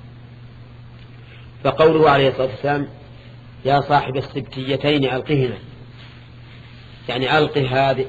B: فقوله عليه الصلاة والسلام يا صاحب السبتيتين ألقهما، يعني ألقي هذه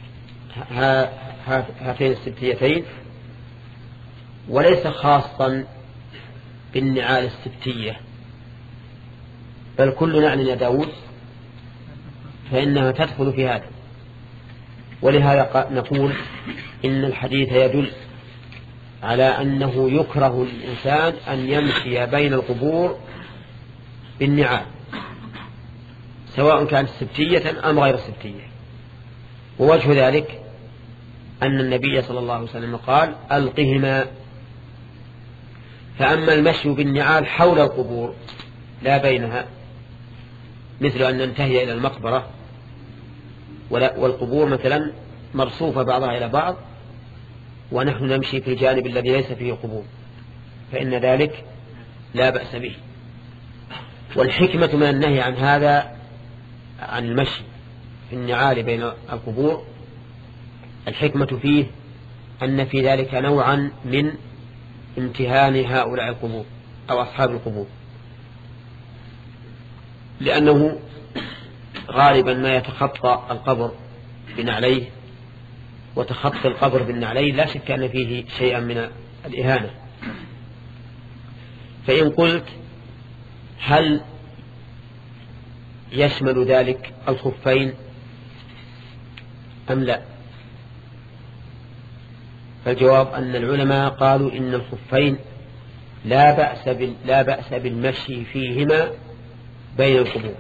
B: هاتين السبتيتين، وليس خاصا بالنعال السبتية، بل كل نعل يا داود فإنها تدخل في هذا. ولهذا نقول إن الحديث يدل على أنه يكره الإنسان أن يمشي بين القبور بالنعال سواء كانت سبتية أم غير سبتية. ووجه ذلك أن النبي صلى الله عليه وسلم قال ألقهما. فأما المشي بالنعال حول القبور لا بينها، مثل أن ننتهي إلى المقبرة والقبور مثلا مرصوفة بعضها إلى بعض ونحن نمشي في الجانب الذي ليس فيه قبور، فإن ذلك لا بأس به. والحكمة من النهي عن هذا، عن المشي في النعال بين القبور، الحكمة فيه أن في ذلك نوعا من امتهان هؤلاء القبور أو أصحاب القبور، لأنه غالبا ما يتخطى القبر بنعليه، وتخطي القبر بالنعلين لا شك أن فيه شيئا من الإهانة. فإن قلت هل يشمل ذلك الخفين أم لا؟ فالجواب أن العلماء قالوا إن الخفين لا بأس لا بأس بالمشي فيهما بين القبور،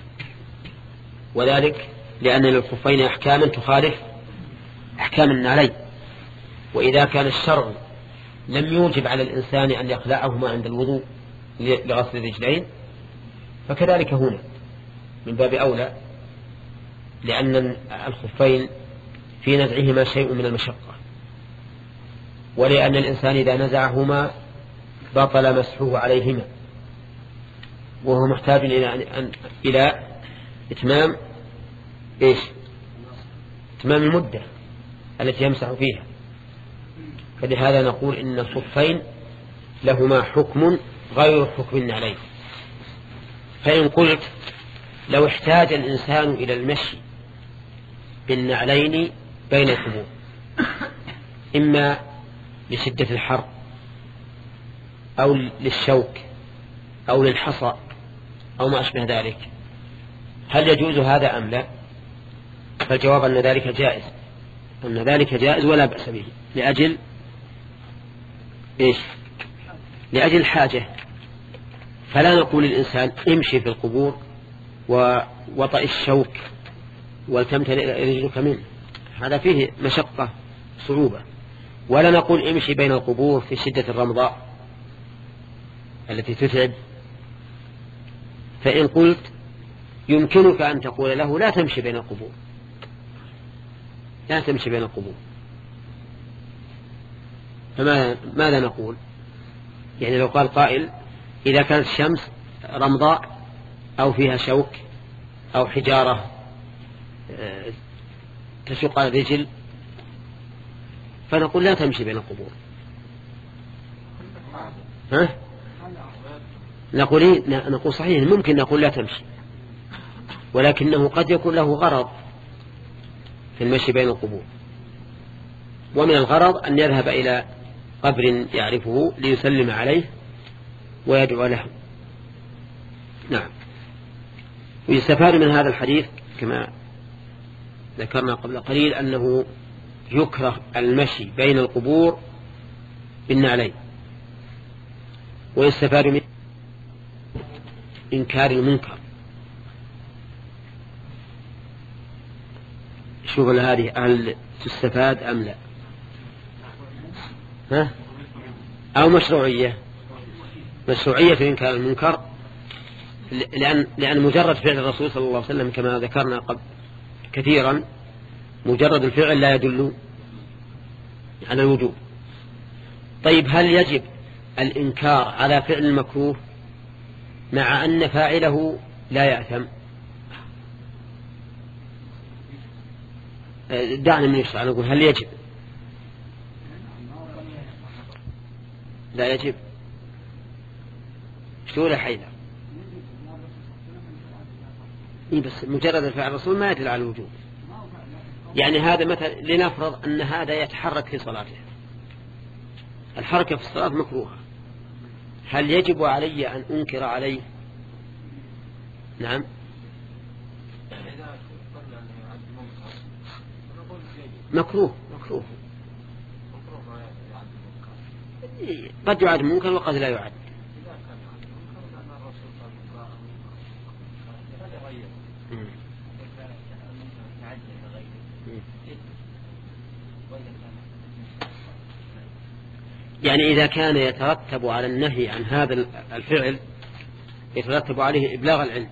B: وذلك لأن للخفين أحكاما تخالف أحكام النعلين. وإذا كان الشرع لم يوجب على الإنسان أن يخلعهما عند الوضوء لغسل الرجلين، فكذلك هنا من باب أولى، لأن الخفين في نزعهما شيء من المشقة، ولأن الإنسان إذا نزعهما بطل مسحه عليهما، وهو محتاج إلى إلى إتمام إيش؟ إتمام المدة التي يمسح فيها. فلهذا نقول إن الخفين لهما حكم غير حكم النعلين. فإن قلت لو احتاج الإنسان إلى المشي بالنعلين بين القبور إما لشدة الحر أو للشوك أو للحصى أو ما أشبه ذلك، هل يجوز هذا أم لا؟ فالجواب أن ذلك جائز، أن ذلك جائز ولا بأس به، لأجل إيش؟ لأجل الحاجة. فلا نقول للإنسان امشي في القبور ووطئ الشوك ولتمتلئ رجلك منه، هذا فيه مشقة صعوبة. ولا نقول امشي بين القبور في شدة الرمضاء التي تتعب. فإن قلت يمكنك أن تقول له لا تمشي بين القبور، لا تمشي بين القبور، فماذا نقول؟ يعني لو قال قائل إذا كانت الشمس رمضاء أو فيها شوك أو حجارة تشق على الرجل، فنقول لا تمشي بين القبور. ها؟ نقول إيه؟ نقول صحيح ممكن نقول لا تمشي، ولكنه قد يكون له غرض في المشي بين القبور، ومن الغرض أن يذهب إلى قبر يعرفه ليسلم عليه ويدعو له. نعم. ويستفاد من هذا الحديث كما ذكرنا قبل قليل أنه يكره المشي بين القبور بالنعلين. ويستفاد من إنكار المنكر. شوف هذه هل تستفاد أم لا؟ ها؟ أو مشروعية مشروعية إنكار المنكر، لأن, لأن مجرد فعل الرسول صلى الله عليه وسلم كما ذكرنا قبل كثيرا مجرد الفعل لا يدل على الوجوب. طيب هل يجب الإنكار على فعل المكروه مع أن فاعله لا يأثم؟ دعنا من يشرع نقول هل يجب؟ لا يجب. شو الحيلة؟ إيه بس مجرد الفعل الرسول ما يدل على الوجوب. يعني هذا مثلا لنفرض أن هذا يتحرك في صلاته، الحركة في الصلاة مكروهة، هل يجب علي أن أنكر عليه؟ نعم. مكروه مكروه قد يعد منكر وقد لا يعد. يعني إذا كان يترتب على النهي عن هذا الفعل يترتب عليه إبلاغ العلم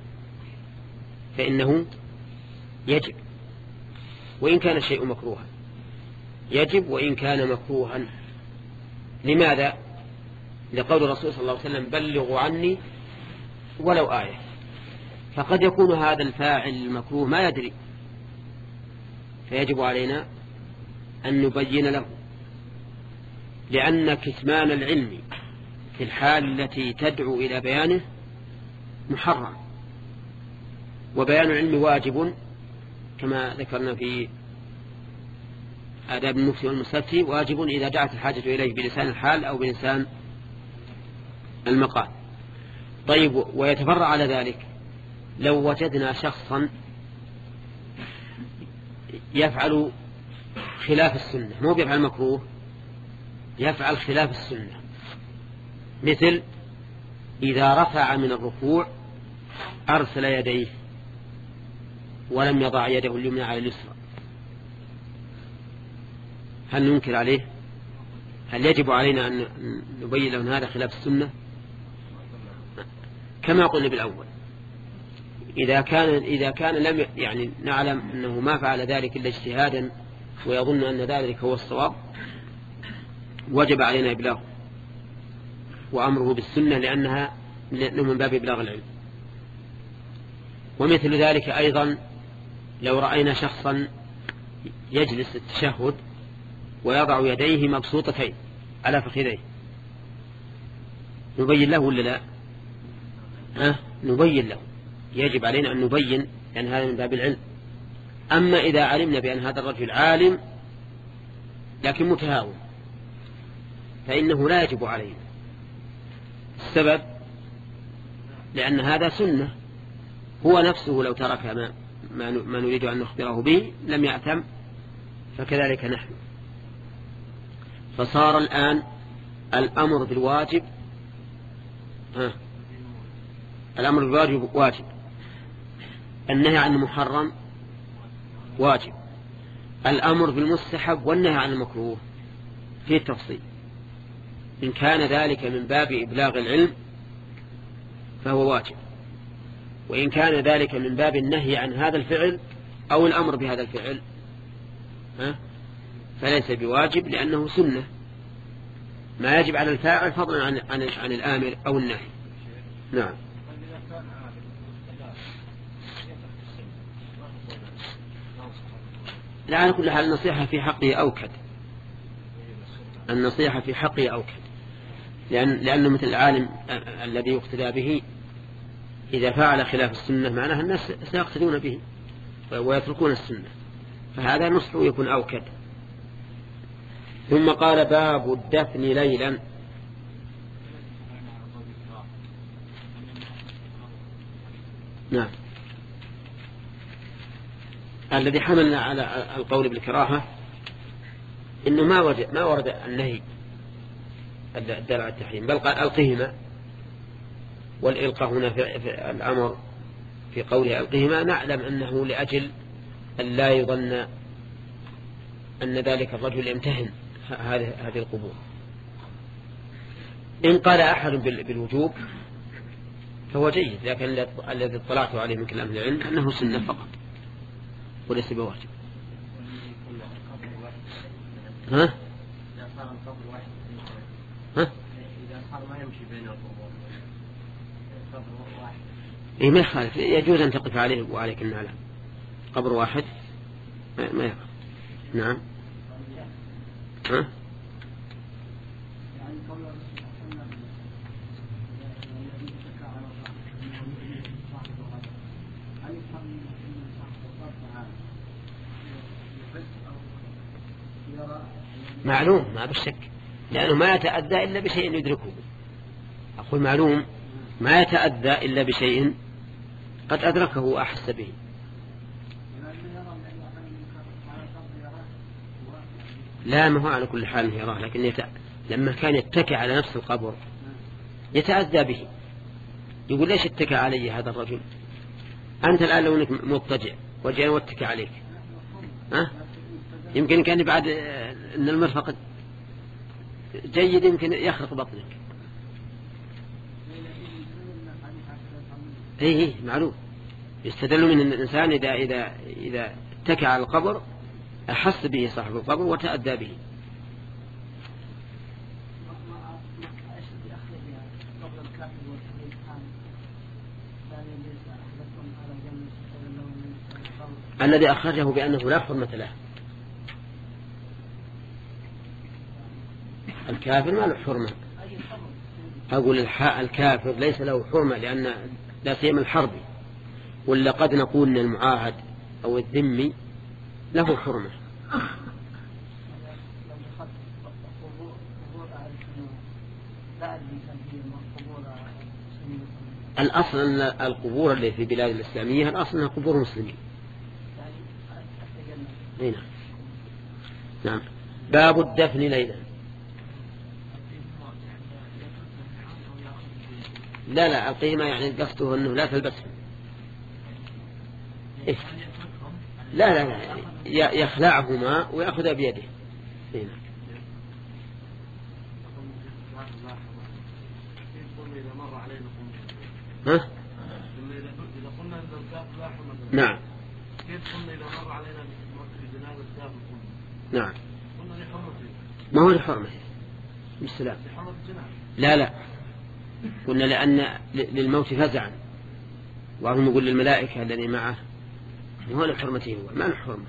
B: فإنه يجب، وإن كان الشيء مكروها يجب وإن كان مكروها. لماذا؟ لقول الرسول صلى الله عليه وسلم بلغوا عني ولو آية. فقد يكون هذا الفاعل المكروه ما يدري، فيجب علينا أن نبين له، لأن كتمان العلم في الحال التي تدعو إلى بيانه محرم، وبيان العلم واجب كما ذكرنا في آداب المفتي والمستفتي، واجب إذا دعت الحاجة إليه بلسان الحال أو بلسان المقال. طيب ويتفرع على ذلك لو وجدنا شخصا يفعل خلاف السنة، مو بيفعل مكروه، يفعل خلاف السنة، مثل إذا رفع من الركوع أرسل يديه ولم يضع يده اليمنى على اليسرى، هل ننكر عليه؟ هل يجب علينا أن نبين له أن هذا خلاف السنة؟ كما قلنا بالأول، إذا كان إذا كان لم يعني نعلم أنه ما فعل ذلك إلا اجتهادا ويظن أن ذلك هو الصواب وجب علينا إبلاغه وأمره بالسنة لأنها من باب إبلاغ العلم. ومثل ذلك أيضا لو رأينا شخصا يجلس التشهد ويضع يديه مبسوطتين على فخذيه، نبين له ولا لا؟ ها؟ نبين له، يجب علينا أن نبين لأن هذا من باب العلم. أما إذا علمنا بأن هذا الرجل عالم لكن متهاون فإنه لا يجب علينا. السبب لأن هذا سنة، هو نفسه لو ترك ما, ما نريد أن نخبره به لم يأثم، فكذلك نحن. فصار الآن الأمر بالواجب ها الأمر بالواجب واجب، النهي عن المحرم واجب، الأمر بالمستحب والنهي عن المكروه في التفصيل. إن كان ذلك من باب إبلاغ العلم فهو واجب، وإن كان ذلك من باب النهي عن هذا الفعل أو الأمر بهذا الفعل ها فليس بواجب لأنه سنة، ما يجب على الفاعل فضلا عن, عن, عن الآمر أو النهي. نعم. لا على كل حال النصيحة في حقه أوكد، النصيحة في حقه أوكد، لأن لأنه مثل العالم الذي يقتدى به إذا فعل خلاف السنة معناها الناس سيقتدون به ويتركون السنة، فهذا نصحه يكون أوكد. ثم قال باب الدفن ليلا. نعم. الذي حملنا على القول بالكراهة إنه ما وجد ما ورد النهي الدال على التحريم، بل قال ألقهما، والإلقاء هنا في الأمر في قوله ألقهما نعلم أنه لأجل أن لا يظن أن ذلك الرجل يمتهن هذه القبور. إن قال أحد بالوجوب فهو جيد، لكن الذي اطلعت عليه من كلام العلم أنه سنة فقط وليس بواجب. ها؟
D: إذا صار القبر واحد
B: ها؟
D: إذا صار ما يمشي بين القبور قبر واحد
B: إيه ما يخالف، يجوز أن تقف عليه وعليك النعلة. قبر واحد ما, ما يخالف. نعم. ها؟ معلوم ما بالشك، لأنه ما يتأذى إلا بشيء يدركه. أقول معلوم ما يتأذى إلا بشيء قد أدركه وأحس به. لا ما هو على كل حال يراه، لكن يت... لما كان يتكئ على نفس القبر يتأذى به، يقول ليش اتكى علي هذا الرجل؟ أنت الآن لو أنك مضطجع وجاء واتكى عليك، ها؟ يمكن كان بعد أن المرفق جيد يمكن يخرق بطنك. إيه معلوم. يستدل من الإنسان إذا إذا إذا اتكى على القبر أحس به صاحب القبر وتأذى به. الذي أخرجه بأنه لا حرمة له. الكافر ما له حرمة. أقول الحاء الكافر ليس له حرمة، لأن لا سيما الحربي، ولا قد نقول أن المعاهد أو الذمي له حرمة. الأصل أن القبور اللي في بلاد الإسلامية الأصل أنها قبور مسلمين. نعم. نعم. باب الدفن ليلا. لا لا القيمة يعني قصده أنه لا تلبسهم. إيه؟ لا لا لا يخلعهما ويأخذ بيده. هنا. ها؟ نعم. نعم. ما هو لحرمة بالسلام. لا لا قلنا لأن للموت فزعا، وهم يقول للملائكة الذي معه هو لحرمته هو ما لحرمه.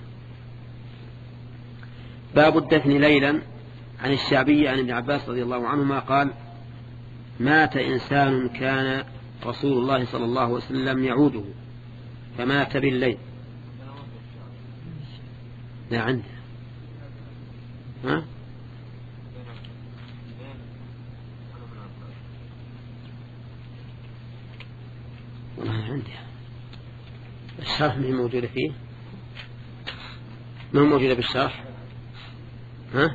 B: باب الدفن ليلا. عن الشعبي عن ابن عباس رضي الله عنهما قال: مات إنسان كان رسول الله صلى الله عليه وسلم يعوده فمات بالليل. لا عنده. ها؟ والله عندها الشرح ما هي موجودة فيه، ما هو موجودة بالشرح. ها؟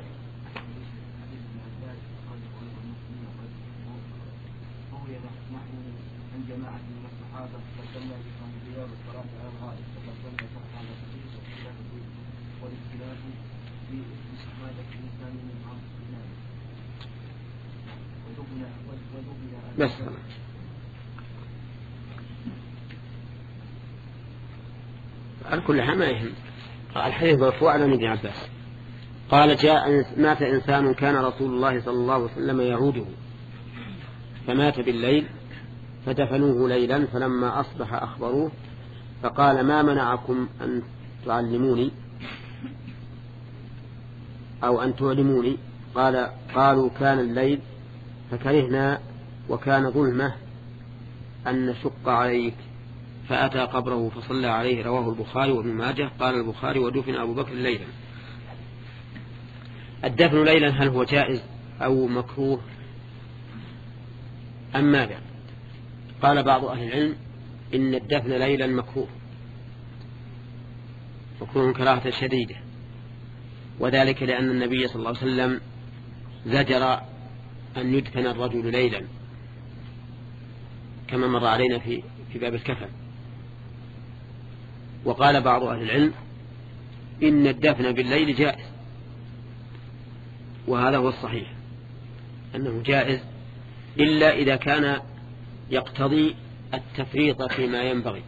B: بس على كل حال ما يهم. الحديث مرفوع عن ابن عباس قال: جاء مات إنسان كان رسول الله صلى الله عليه وسلم يعوده فمات بالليل فدفنوه ليلا، فلما أصبح أخبروه فقال: ما منعكم أن تعلموني أو أن تعلموني؟ قال قالوا: كان الليل فكرهنا وكان ظلمة أن نشق عليك، فأتى قبره فصلى عليه. رواه البخاري وابن ماجه. قال البخاري: ودفن أبو بكر ليلا. الدفن ليلا هل هو جائز أو مكروه أم ماذا؟ قال بعض أهل العلم: إن الدفن ليلا مكروه مكروه كراهة شديدة، وذلك لأن النبي صلى الله عليه وسلم زجر أن يدفن الرجل ليلا كما مر علينا في في باب الكفن. وقال بعض أهل العلم إن الدفن بالليل جائز، وهذا هو الصحيح أنه جائز إلا إذا كان يقتضي التفريط فيما ينبغي،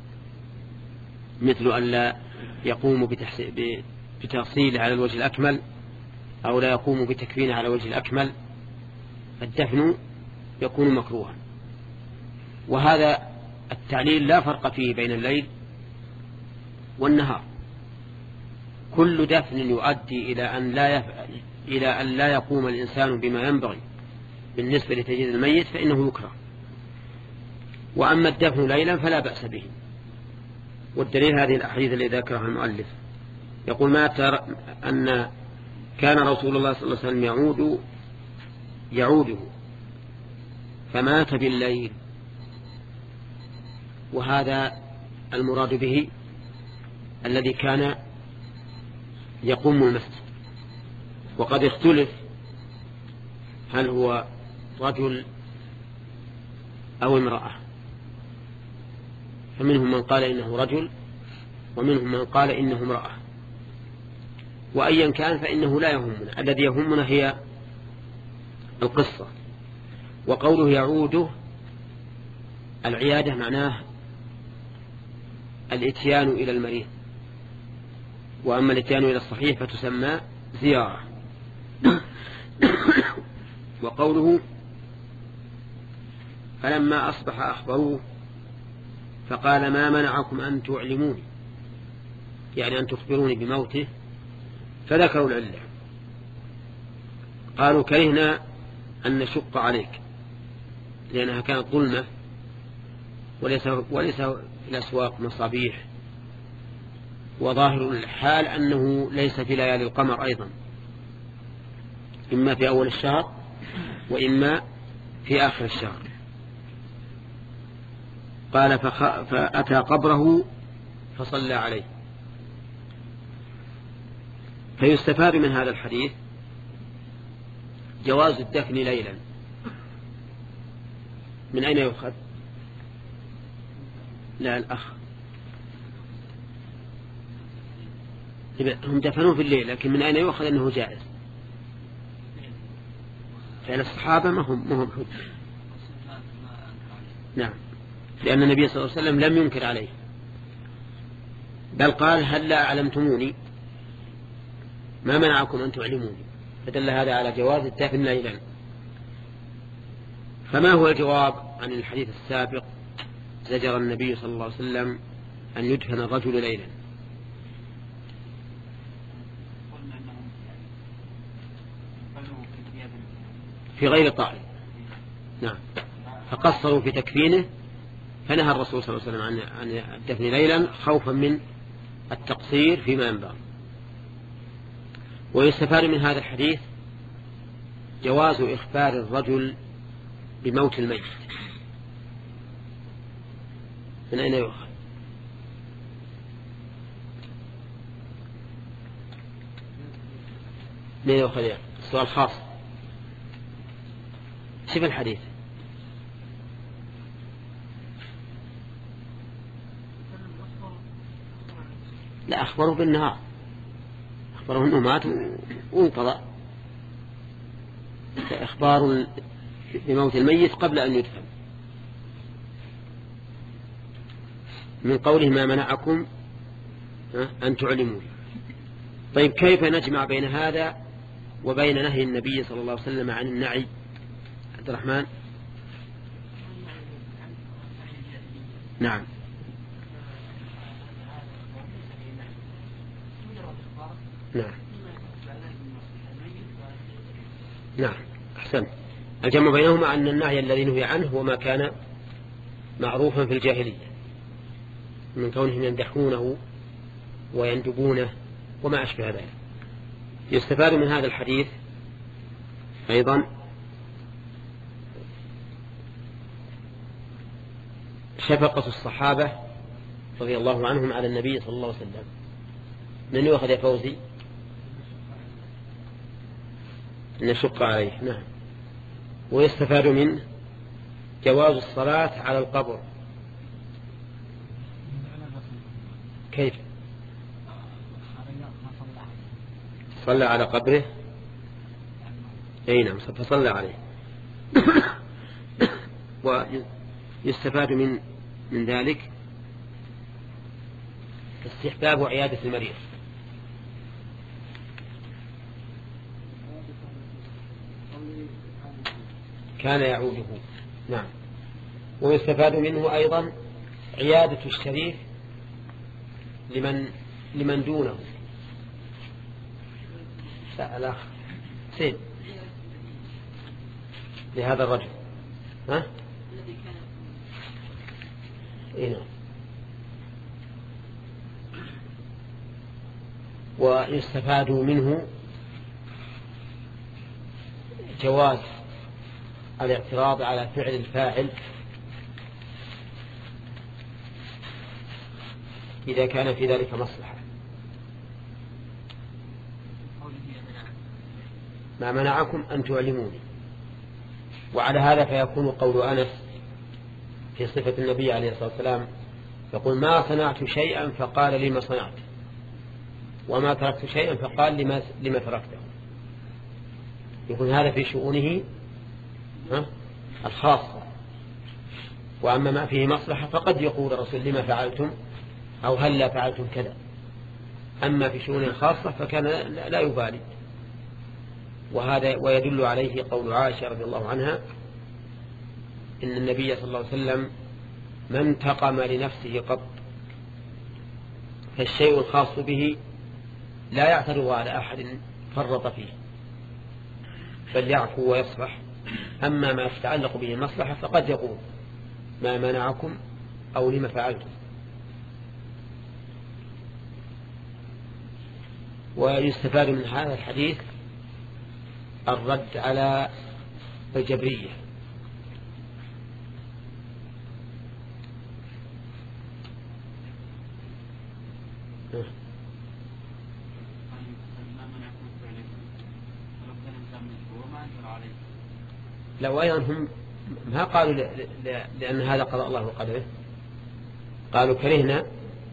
B: مثل أن لا يقوم بتغسيله على الوجه الأكمل أو لا يقوم بتكفينه على الوجه الأكمل، الدفن يكون مكروها. وهذا التعليل لا فرق فيه بين الليل والنهار، كل دفن يؤدي إلى أن لا يف... إلى أن لا يقوم الإنسان بما ينبغي بالنسبة لتجهيز الميت فإنه يكره. وأما الدفن ليلا فلا بأس به، والدليل هذه الأحاديث التي ذكرها المؤلف. يقول ما ترى أن كان رسول الله صلى الله عليه وسلم يعود يعوده فمات بالليل، وهذا المراد به الذي كان يقوم المسجد. وقد اختلف هل هو رجل أو امرأة، فمنهم من قال إنه رجل ومنهم من قال إنه امرأة، وأيا كان فإنه لا يهمنا، الذي يهمنا هي القصة. وقوله يعوده العيادة معناه الاتيان إلى المريض، وأما الاتيان إلى الصحيح فتسمى زيارة. وقوله فلما أصبح أخبروه فقال ما منعكم أن تعلموني، يعني أن تخبروني بموته، فذكروا العلة. قالوا كرهنا أن نشق عليك لأنها كانت ظلمة وليس, وليس في الأسواق مصابيح، وظاهر الحال أنه ليس في ليالي القمر أيضا، إما في أول الشهر وإما في آخر الشهر. قال فخ... فأتى قبره فصلى عليه. فيستفاد من هذا الحديث جواز الدفن ليلا. من أين يؤخذ؟ لا الأخ هم دفنوه في الليل، لكن من أين يؤخذ أنه جائز؟ فعل الصحابة ما هم ما هم حجة. نعم، لأن النبي صلى الله عليه وسلم لم ينكر عليه، بل قال هل لا أعلمتموني ما منعكم أن تعلموني، فدل هذا على جواز الدفن ليلا. فما هو الجواب عن الحديث السابق زجر النبي صلى الله عليه وسلم أن يدفن الرجل ليلا؟ في غير طائل. نعم، فقصروا في تكفينه، فنهى الرسول صلى الله عليه وسلم عن الدفن ليلا خوفا من التقصير فيما ينبغي. ويستفاد من هذا الحديث جواز إخبار الرجل بموت الميت. من أين يؤخذ؟ من يؤخذ؟ يعني السؤال خاص. شوف الحديث. لا، أخبره بالنهار، أخبره أنه مات وانقضى. إخبار بموت الميت قبل أن يدفن، من قوله ما منعكم أن تعلمون. طيب كيف نجمع بين هذا وبين نهي النبي صلى الله عليه وسلم عن النعي؟ عبد الرحمن. نعم نعم نعم أحسن. الجمع بينهما أن النهي الذي نهي عنه هو ما كان معروفا في الجاهلية من كونهم يمدحونه ويندبونه وما أشبه ذلك. يستفاد من هذا الحديث أيضا شفقة الصحابة رضي الله عنهم على النبي صلى الله عليه وسلم. من يأخذ يا فوزي؟ أن يشق عليه. نعم. ويستفاد منه جواز الصلاة على القبر. كيف؟ صلى على قبره. أي نعم، فصلى عليه. ويستفاد من من ذلك استحباب عيادة المريض. كان يعوده. نعم. ويستفاد منه أيضا عيادة الشريف لمن لمن دونه. سأل سين لهذا الرجل. ها؟ إيه. ويستفاد منه جواز الاعتراض على فعل الفاعل إذا كان في ذلك مصلحة. ما منعكم أن تعلموني. وعلى هذا فيكون قول أنس في صفة النبي عليه الصلاة والسلام يقول ما صنعت شيئا فقال لما صنعت، وما تركت شيئا فقال لما, لما تركته. يقول هذا في شؤونه الخاصة. وأما ما فيه مصلحة فقد يقول الرسول لما فعلتم أو هل لا فعلتم كذا. أما في شؤون الخاصة فكان لا يبالي. وهذا ويدل عليه قول عائشة رضي الله عنها إن النبي صلى الله عليه وسلم ما انتقم لنفسه قط، فالشيء الخاص به لا يعترض على أحد فرط فيه بل يعفو ويصفح. أما ما يتعلق به المصلحة فقد يقول ما منعكم أو لما فعلتم. ويستفاد من هذا الحديث الرد على الجبرية. لو أيضا هم ما قالوا لأن هذا قضاء الله وقدره، قالوا كرهنا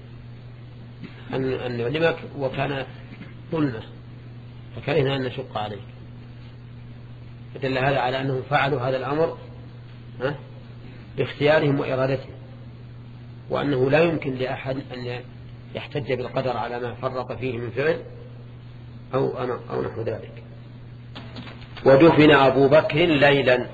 B: أن نعلمك وكان ظلمة فكرهنا أن نشق عليك. فدل هذا على أنهم فعلوا هذا الأمر باختيارهم وإرادتهم، وأنه لا يمكن لأحد أن يحتج بالقدر على ما فرط فيه من فعل أو, أنا أو نحو ذلك. ودفن أبو بكر ليلا.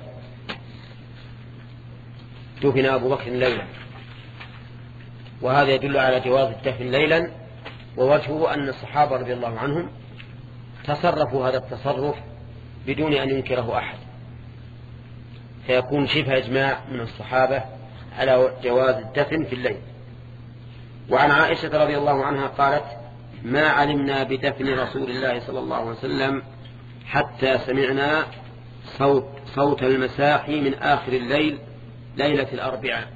B: دفن أبو بكر ليلا، وهذا يدل على جواز الدفن ليلا. ووجهه أن الصحابة رضي الله عنهم تصرفوا هذا التصرف بدون أن ينكره أحد، فيكون شبه إجماع من الصحابة على جواز الدفن في الليل. وعن عائشة رضي الله عنها قالت ما علمنا بدفن رسول الله صلى الله عليه وسلم حتى سمعنا صوت, صوت المساحي من آخر الليل ليلة الأربعاء.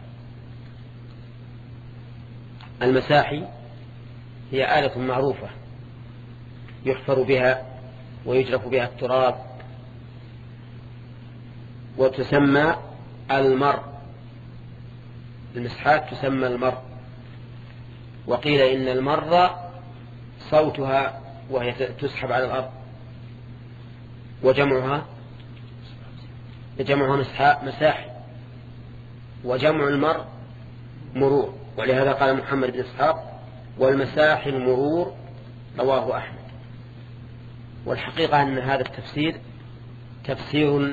B: المساحي هي آلة معروفة يحفر بها ويجرف بها التراب، وتسمى المر. المسحات تسمى المر. وقيل إن المر صوتها وهي تسحب على الأرض، وجمعها جمعها مساحي، وجمع المر مرور. ولهذا قال محمد بن إسحاق والمساحي المرور رواه أحمد. والحقيقة أن هذا التفسير تفسير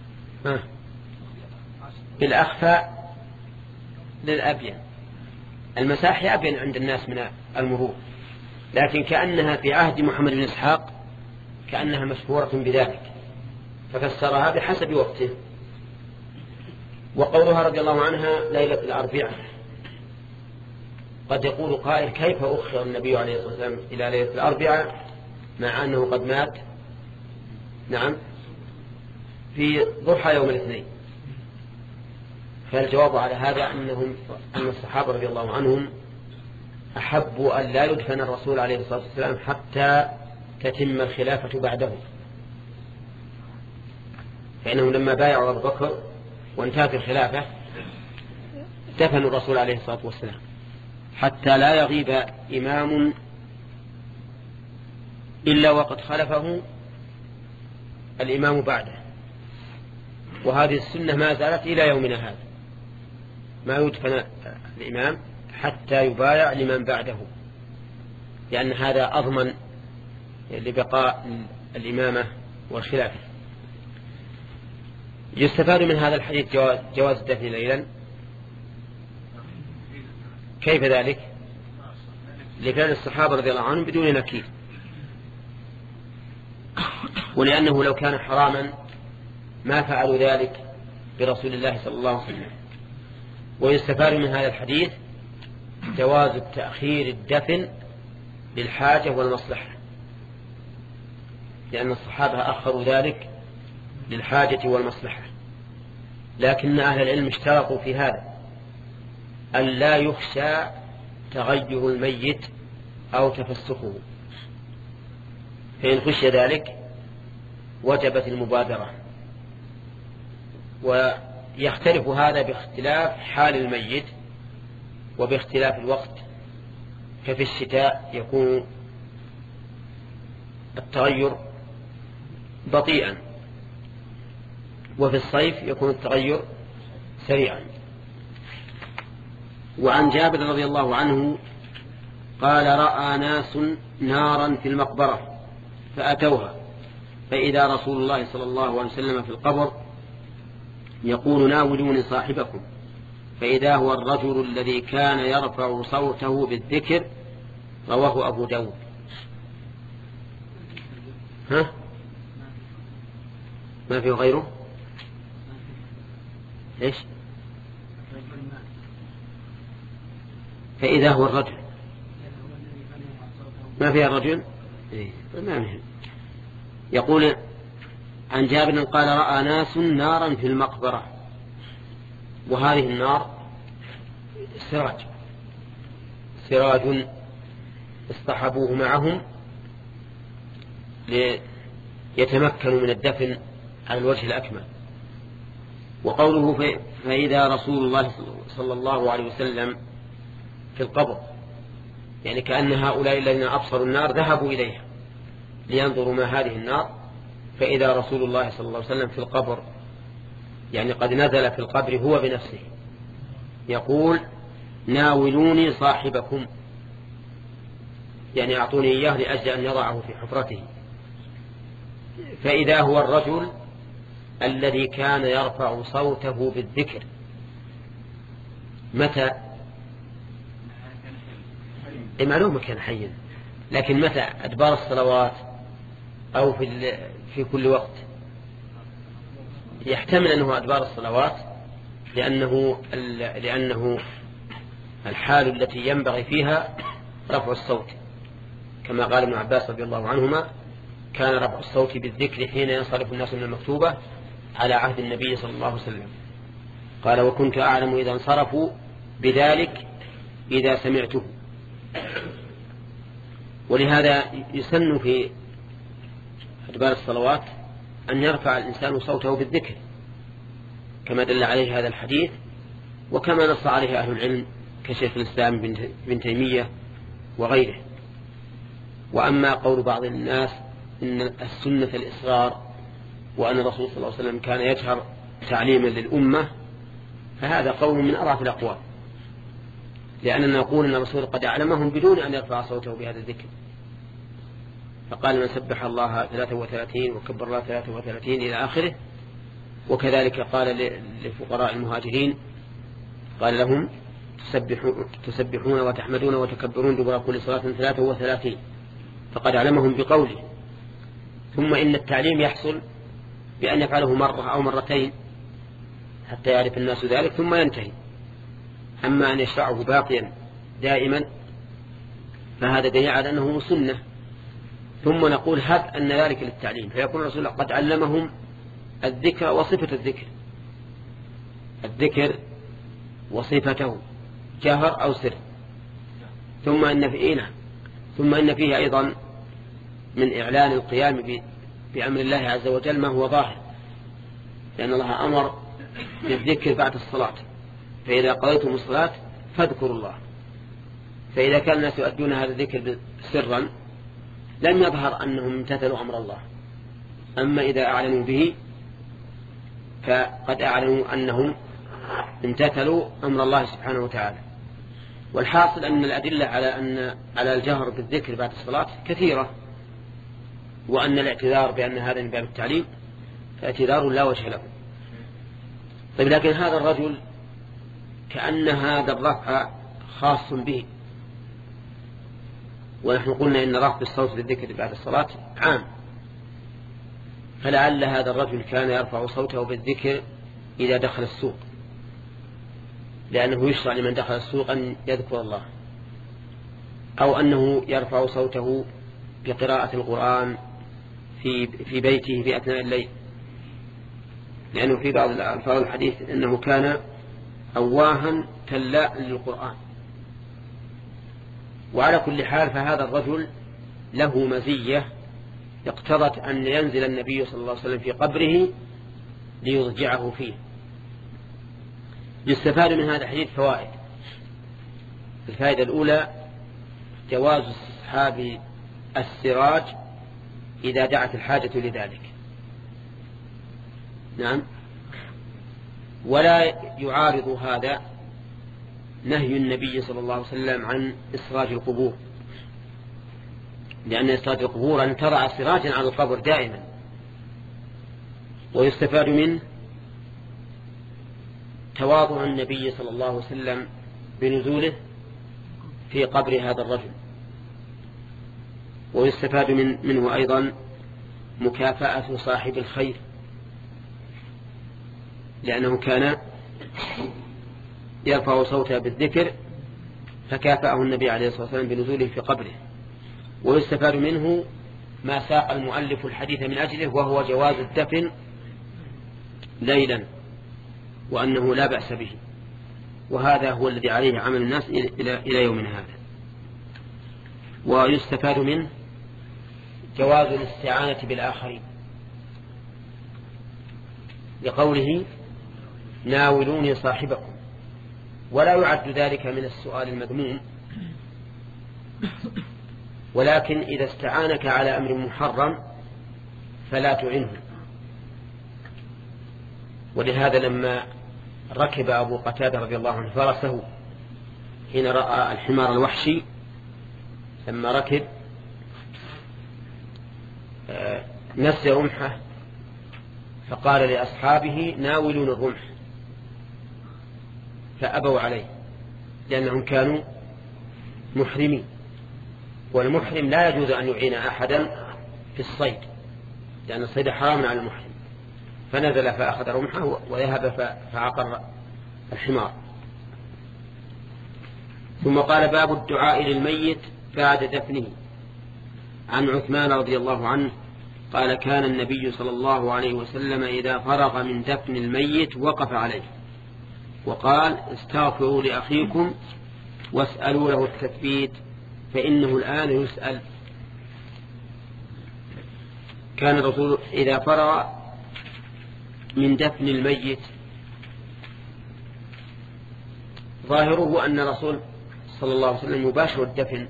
B: بالأخفى للأبين. المساحي أبين عند الناس من المرور، لكن كأنها في عهد محمد بن إسحاق كأنها مشهورة بذلك ففسرها بحسب وقته. وقولها رضي الله عنها ليلة الأربعاء، قد يقول قائل كيف أخر النبي عليه الصلاة والسلام إلى ليلة الأربعاء مع أنه قد مات نعم في ضحى يوم الاثنين؟ فالجواب على هذا أنهم أن الصحابة رضي الله عنهم أحبوا أن لا يدفن الرسول عليه الصلاة والسلام حتى تتم الخلافة بعده، فإنهم لما بايعوا أبو بكر وانتهت الخلافة دفنوا الرسول عليه الصلاة والسلام حتى لا يغيب إمام إلا وقد خلفه الإمام بعده. وهذه السنة ما زالت إلى يومنا هذا، ما يدفن الإمام حتى يبايع لمن بعده، لأن هذا أضمن لبقاء الإمامة والخلافة. يستفاد من هذا الحديث جواز الدفن ليلا. كيف ذلك؟ لفعل الصحابة رضي الله عنهم بدون نكير، ولأنه لو كان حراما ما فعلوا ذلك برسول الله صلى الله عليه وسلم. ويستفاد من هذا الحديث جواز التأخير الدفن للحاجة والمصلحة، لأن الصحابة أخروا ذلك للحاجة والمصلحة، لكن أهل العلم اشترطوا في هذا أن لا يخشى تغير الميت أو تفسخه، فإن خشي ذلك وجبت المبادرة. ويختلف هذا باختلاف حال الميت وباختلاف الوقت، ففي الشتاء يكون التغير بطيئا، وفي الصيف يكون التغير سريعا. وعن جابر رضي الله عنه قال: رأى ناس نارا في المقبرة فأتوها، فإذا رسول الله صلى الله عليه وسلم في القبر يقول: ناولوني صاحبكم، فإذا هو الرجل الذي كان يرفع صوته بالذكر. رواه أبو داود. ها؟ ما في غيره؟ إيش؟ فإذا هو الرجل، ما فيها الرجل؟ إيه؟ ما مهم. يقول عن جابر قال: رأى ناس نارا في المقبرة. وهذه النار سراج سراج اصطحبوه معهم ليتمكنوا من الدفن على الوجه الأكمل. وقوله فإذا رسول الله صلى الله عليه وسلم في القبر، يعني كأن هؤلاء الذين أبصروا النار ذهبوا إليها لينظروا ما هذه النار، فإذا رسول الله صلى الله عليه وسلم في القبر، يعني قد نزل في القبر هو بنفسه، يقول: ناولوني صاحبكم، يعني أعطوني إياه لأجل أن يضعه في حفرته. فإذا هو الرجل الذي كان يرفع صوته بالذكر. متى؟ معلومة كان حيا، لكن متى؟ أدبار الصلوات أو في, في كل وقت؟ يحتمل أنه أدبار الصلوات، لأنه, لأنه الحال التي ينبغي فيها رفع الصوت، كما قال ابن عباس رضي الله عنهما: كان رفع الصوت بالذكر حين ينصرف الناس من المكتوبة على عهد النبي صلى الله عليه وسلم. قال: وكنت أعلم إذا انصرفوا بذلك إذا سمعته. ولهذا يسن في أدبار الصلوات أن يرفع الإنسان صوته بالذكر، كما دل عليه هذا الحديث، وكما نص عليه أهل العلم كشيخ الإسلام بن تيمية وغيره. وأما قول بعض الناس إن السنة الإصرار وأن الرسول صلى الله عليه وسلم كان يجهر تعليما للأمة، فهذا قول من أضعف الأقوال، لأننا نقول أن الرسول قد أعلمهم بدون أن يرفع صوته بهذا الذكر، فقال: من سبح الله ثلاثة وثلاثين وكبر الله ثلاثة وثلاثين إلى آخره. وكذلك قال لفقراء المهاجرين، قال لهم: تسبحون وتحمدون وتكبرون دبر كل صلاة ثلاثة وثلاثين، فقد علمهم بقوله. ثم إن التعليم يحصل بأن يفعله مرة أو مرتين حتى يعرف الناس ذلك ثم ينتهي. أما أن يشرعه باقيا دائما فهذا دليل على أنه سنة. ثم نقول: هب أن ذلك للتعليم، فيكون الرسول قد علمهم الذكر وصفة الذكر. الذكر وصفته جهر أو سر. ثم إن فيه ثم إن فيه أيضا من إعلان القيام بأمر الله عز وجل ما هو ظاهر، لأن الله أمر بالذكر بعد الصلاة، فإذا قضيتم الصلاة فاذكروا الله. فإذا كان الناس يؤدون هذا الذكر سرا لم يظهر أنهم امتثلوا أمر الله، أما إذا أعلنوا به فقد أعلنوا أنهم امتثلوا أمر الله سبحانه وتعالى. والحاصل أن الأدلة على أن على الجهر بالذكر بعد الصلاة كثيرة، وأن الاعتذار بأن هذا من باب التعليم فاعتذار لا وجه له. طيب، لكن هذا الرجل كأن هذا الرفع خاص به، ونحن قلنا إن رفع الصوت بالذكر بعد الصلاة عام، فلعل هذا الرجل كان يرفع صوته بالذكر إذا دخل السوق، لأنه يشرع لمن دخل السوق أن يذكر الله، أو أنه يرفع صوته بقراءة القرآن في في بيته في أثناء الليل، لأنه في بعض الألفاظ الحديث أنه كان أواها تلاء للقرآن. وعلى كل حال فهذا الرجل له مزية اقتضت أن ينزل النبي صلى الله عليه وسلم في قبره ليضجعه فيه. يستفاد من هذا الحديث فوائد. الفائدة الأولى جواز استصحاب السراج إذا دعت الحاجة لذلك، نعم، ولا يعارض هذا نهي النبي صلى الله عليه وسلم عن إسراج القبور، لأن إسراج القبور أن ترى سراجا على القبر دائما. ويستفاد منه تواضع النبي صلى الله عليه وسلم بنزوله في قبر هذا الرجل. ويستفاد من منه أيضا مكافأة صاحب الخير، لأنه كان يرفع صوته بالذكر فكافأه النبي عليه الصلاة والسلام بنزوله في قبره. ويستفاد منه ما ساق المؤلف الحديث من أجله، وهو جواز الدفن ليلا، وأنه لا بأس به، وهذا هو الذي عليه عمل الناس إلى يومنا هذا. ويستفاد منه جواز الاستعانة بالآخرين، لقوله ناولوني صاحبكم، ولا يعد ذلك من السؤال المذموم، ولكن إذا استعانك على أمر محرم فلا تعنه. ولهذا لما ركب أبو قتادة رضي الله عنه فرسه حين رأى الحمار الوحشي، لما ركب نسي رمحه فقال لأصحابه ناولون الرمح، فأبوا عليه لأنهم كانوا محرمين، والمحرم لا يجوز أن يعين أحدا في الصيد، لأن الصيد حرام على المحرم. فنزل فأخذ رمحه وذهب فعقر الحمار. ثم قال باب الدعاء للميت بعد دفنه. عن عثمان رضي الله عنه قال كان النبي صلى الله عليه وسلم إذا فرغ من دفن الميت وقف عليه وقال استغفروا لأخيكم واسألوا له التثبيت فإنه الآن يسأل. كان الرسول إذا فرغ من دفن الميت، ظاهره أن الرسول صلى الله عليه وسلم يباشر الدفن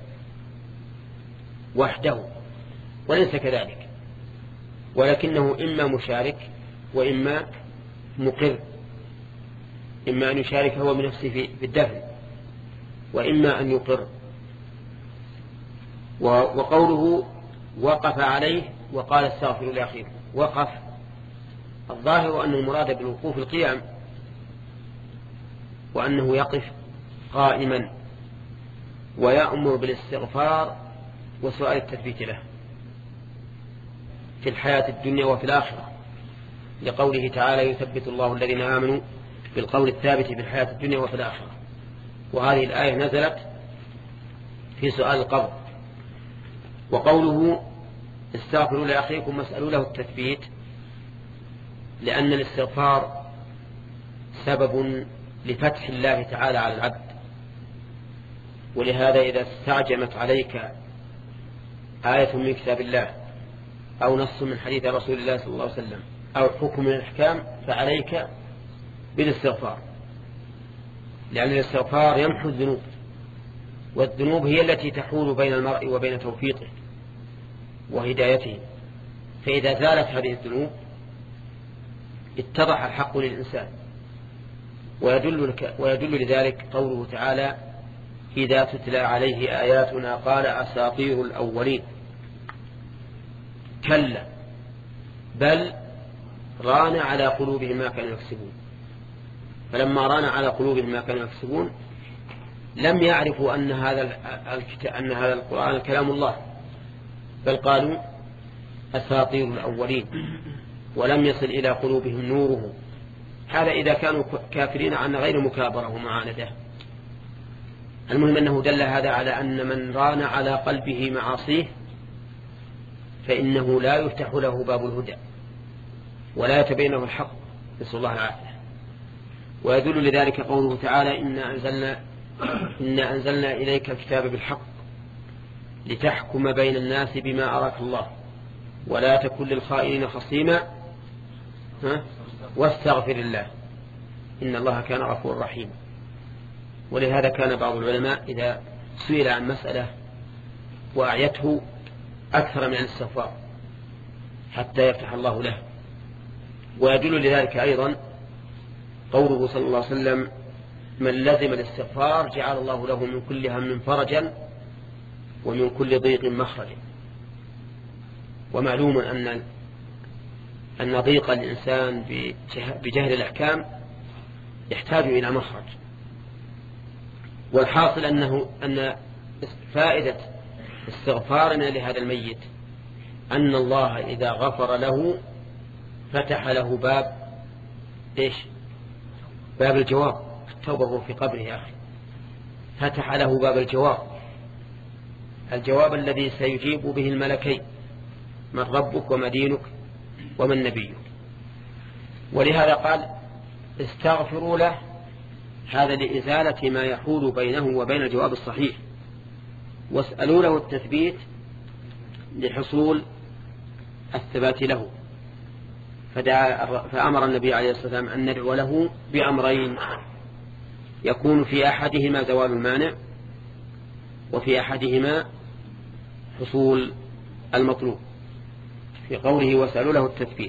B: وحده، وليس كذلك، ولكنه إما مشارك وإما مقر، إما أن يشارك هو بنفسه في الدفن وإما أن يقر. وقوله وقف عليه وقال استغفروا لأخيكم، وقف الظاهر أن المراد بالوقوف القيام، وأنه يقف قائما ويأمر بالاستغفار وسؤال التثبيت له في الحياة الدنيا وفي الآخرة، لقوله تعالى يثبت الله الذين آمنوا بالقول الثابت في الحياة الدنيا وفي الآخرة. وهذه الآية نزلت في سؤال القبر. وقوله استغفروا لأخيكم واسألوا له التثبيت، لأن الاستغفار سبب لفتح الله تعالى على العبد. ولهذا إذا استعجمت عليك آية من كتاب الله أو نص من حديث رسول الله صلى الله عليه وسلم أو حكم من الأحكام فعليك بالاستغفار، لأن الاستغفار يمحو الذنوب، والذنوب هي التي تحول بين المرء وبين توفيقه وهدايته. فإذا زالت هذه الذنوب اتضح الحق للإنسان. ويدل, ويدل لذلك قوله تعالى: إذا تتلى عليه آياتنا قال أساطير الأولين. كلا بل ران على قلوبهم ما كانوا يكسبون. فلما ران على قلوبهم ما كانوا يكسبون لم يعرفوا أن هذا أن هذا القرآن كلام الله، بل قالوا أساطير الأولين، ولم يصل إلى قلوبهم نوره. هذا إذا كانوا كافرين عن غير مكابرة ومعاندة. المهم أنه دل هذا على أن من ران على قلبه معاصيه فإنه لا يفتح له باب الهدى ولا يتبينه الحق، نسأل الله العافية. ويدل لذلك قوله تعالى: إنا أنزلنا, إنا أنزلنا إليك الكتاب بالحق لتحكم بين الناس بما أراك الله ولا تكن للخائنين خصيما واستغفر الله إن الله كان غفورا رحيما. ولهذا كان بعض العلماء إذا سئل عن مسألة وأعيته أكثر من الاستغفار حتى يفتح الله له. ويدل لذلك أيضا قوله صلى الله عليه وسلم: من لزم الاستغفار جعل الله له من كل هم فرجا ومن كل ضيق مخرجا. ومعلوم أن أن ضيق الإنسان بجهل الأحكام يحتاج إلى مخرج. والحاصل أنه أن فائدة استغفارنا لهذا الميت أن الله إذا غفر له فتح له باب إيش؟ باب الجواب. التوبة في قبره يا أخي، فتح له باب الجواب، الجواب الذي سيجيب به الملكين: من ربك وما دينك ومن نبيك. ولهذا قال: استغفروا له، هذا لإزالة ما يحول بينه وبين الجواب الصحيح، واسألوا له التثبيت لحصول الثبات له. فأمر النبي عليه الصلاة والسلام أن ندعو له بأمرين: يكون في أحدهما زوال المانع، وفي أحدهما حصول المطلوب، في قوله واسألوا له التثبيت.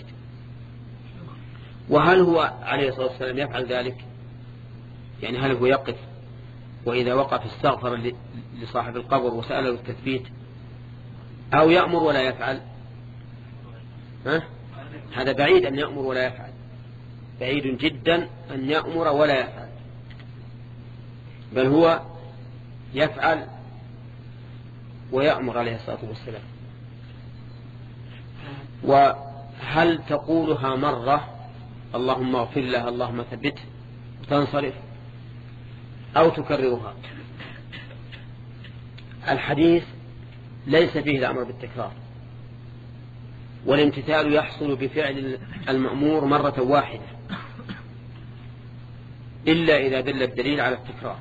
B: وهل هو عليه الصلاة والسلام يفعل ذلك؟ يعني هل هو يقف وإذا وقف استغفر لصاحب القبر وسأله التثبيت، أو يأمر ولا يفعل؟ ها؟ هذا بعيد أن يأمر ولا يفعل، بعيد جدا أن يأمر ولا يفعل، بل هو يفعل ويأمر عليه الصلاة والسلام. وهل تقولها مرة اللهم اغفر له اللهم ثبته وتنصرف، أو تكررها؟ الحديث ليس فيه الأمر بالتكرار، والامتثال يحصل بفعل المأمور مرة واحدة إلا إذا دل الدليل على التكرار.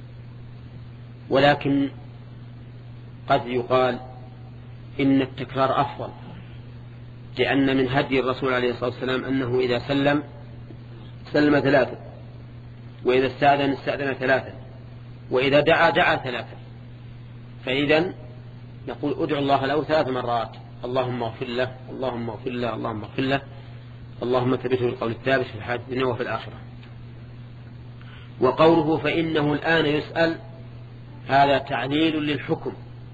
B: ولكن قد يقال إن التكرار أفضل، لأن من هدي الرسول عليه الصلاة والسلام أنه إذا سلم سلم ثلاثة، وإذا استأذن استأذن ثلاثة، وإذا دعا دعا ثلاثة. فإذا نقول ادعو الله له ثلاث مرات: اللهم اغفر له اللهم اغفر له اللهم اغفر له اللهم ثبته بالقول الثابت في الحياة الدنيا وفي الآخرة. وقوله فإنه الآن يسأل، هذا تعليل للحكم،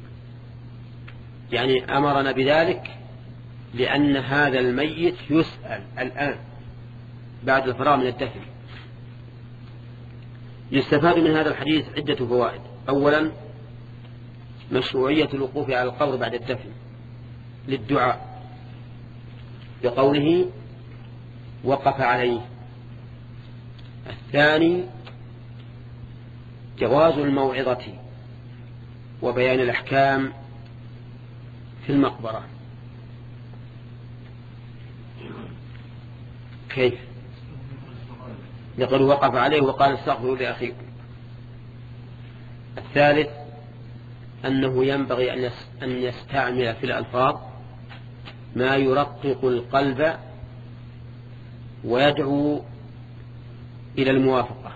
B: يعني أمرنا بذلك لأن هذا الميت يسأل الآن بعد الفراغ من الدفن. يستفاد من هذا الحديث عدة فوائد. أولا مشروعية الوقوف على القبر بعد الدفن للدعاء بقوله وقف عليه. الثاني جواز الموعظة وبيان الأحكام في المقبرة. كيف؟ لقد وقف عليه وقال استغفروا لأخيكم. الثالث أنه ينبغي أن يستعمل في الألفاظ ما يرقق القلب ويدعو إلى الموافقة،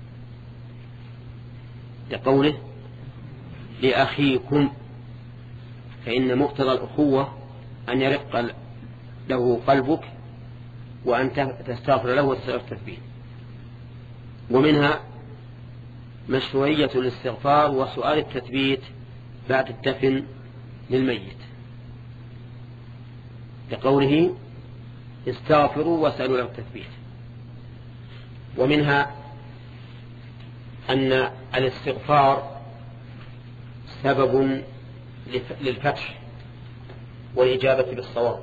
B: لقوله لأخيكم، فإن مقتضى الأخوة أن يرق له قلبك وأن تستغفر له وتستغفر. ومنها مشروعية الاستغفار وسؤال التثبيت بعد الدفن للميت، لقوله استغفروا واسألوا له التثبيت. ومنها أن الاستغفار سبب للفتح والإجابة بالصواب،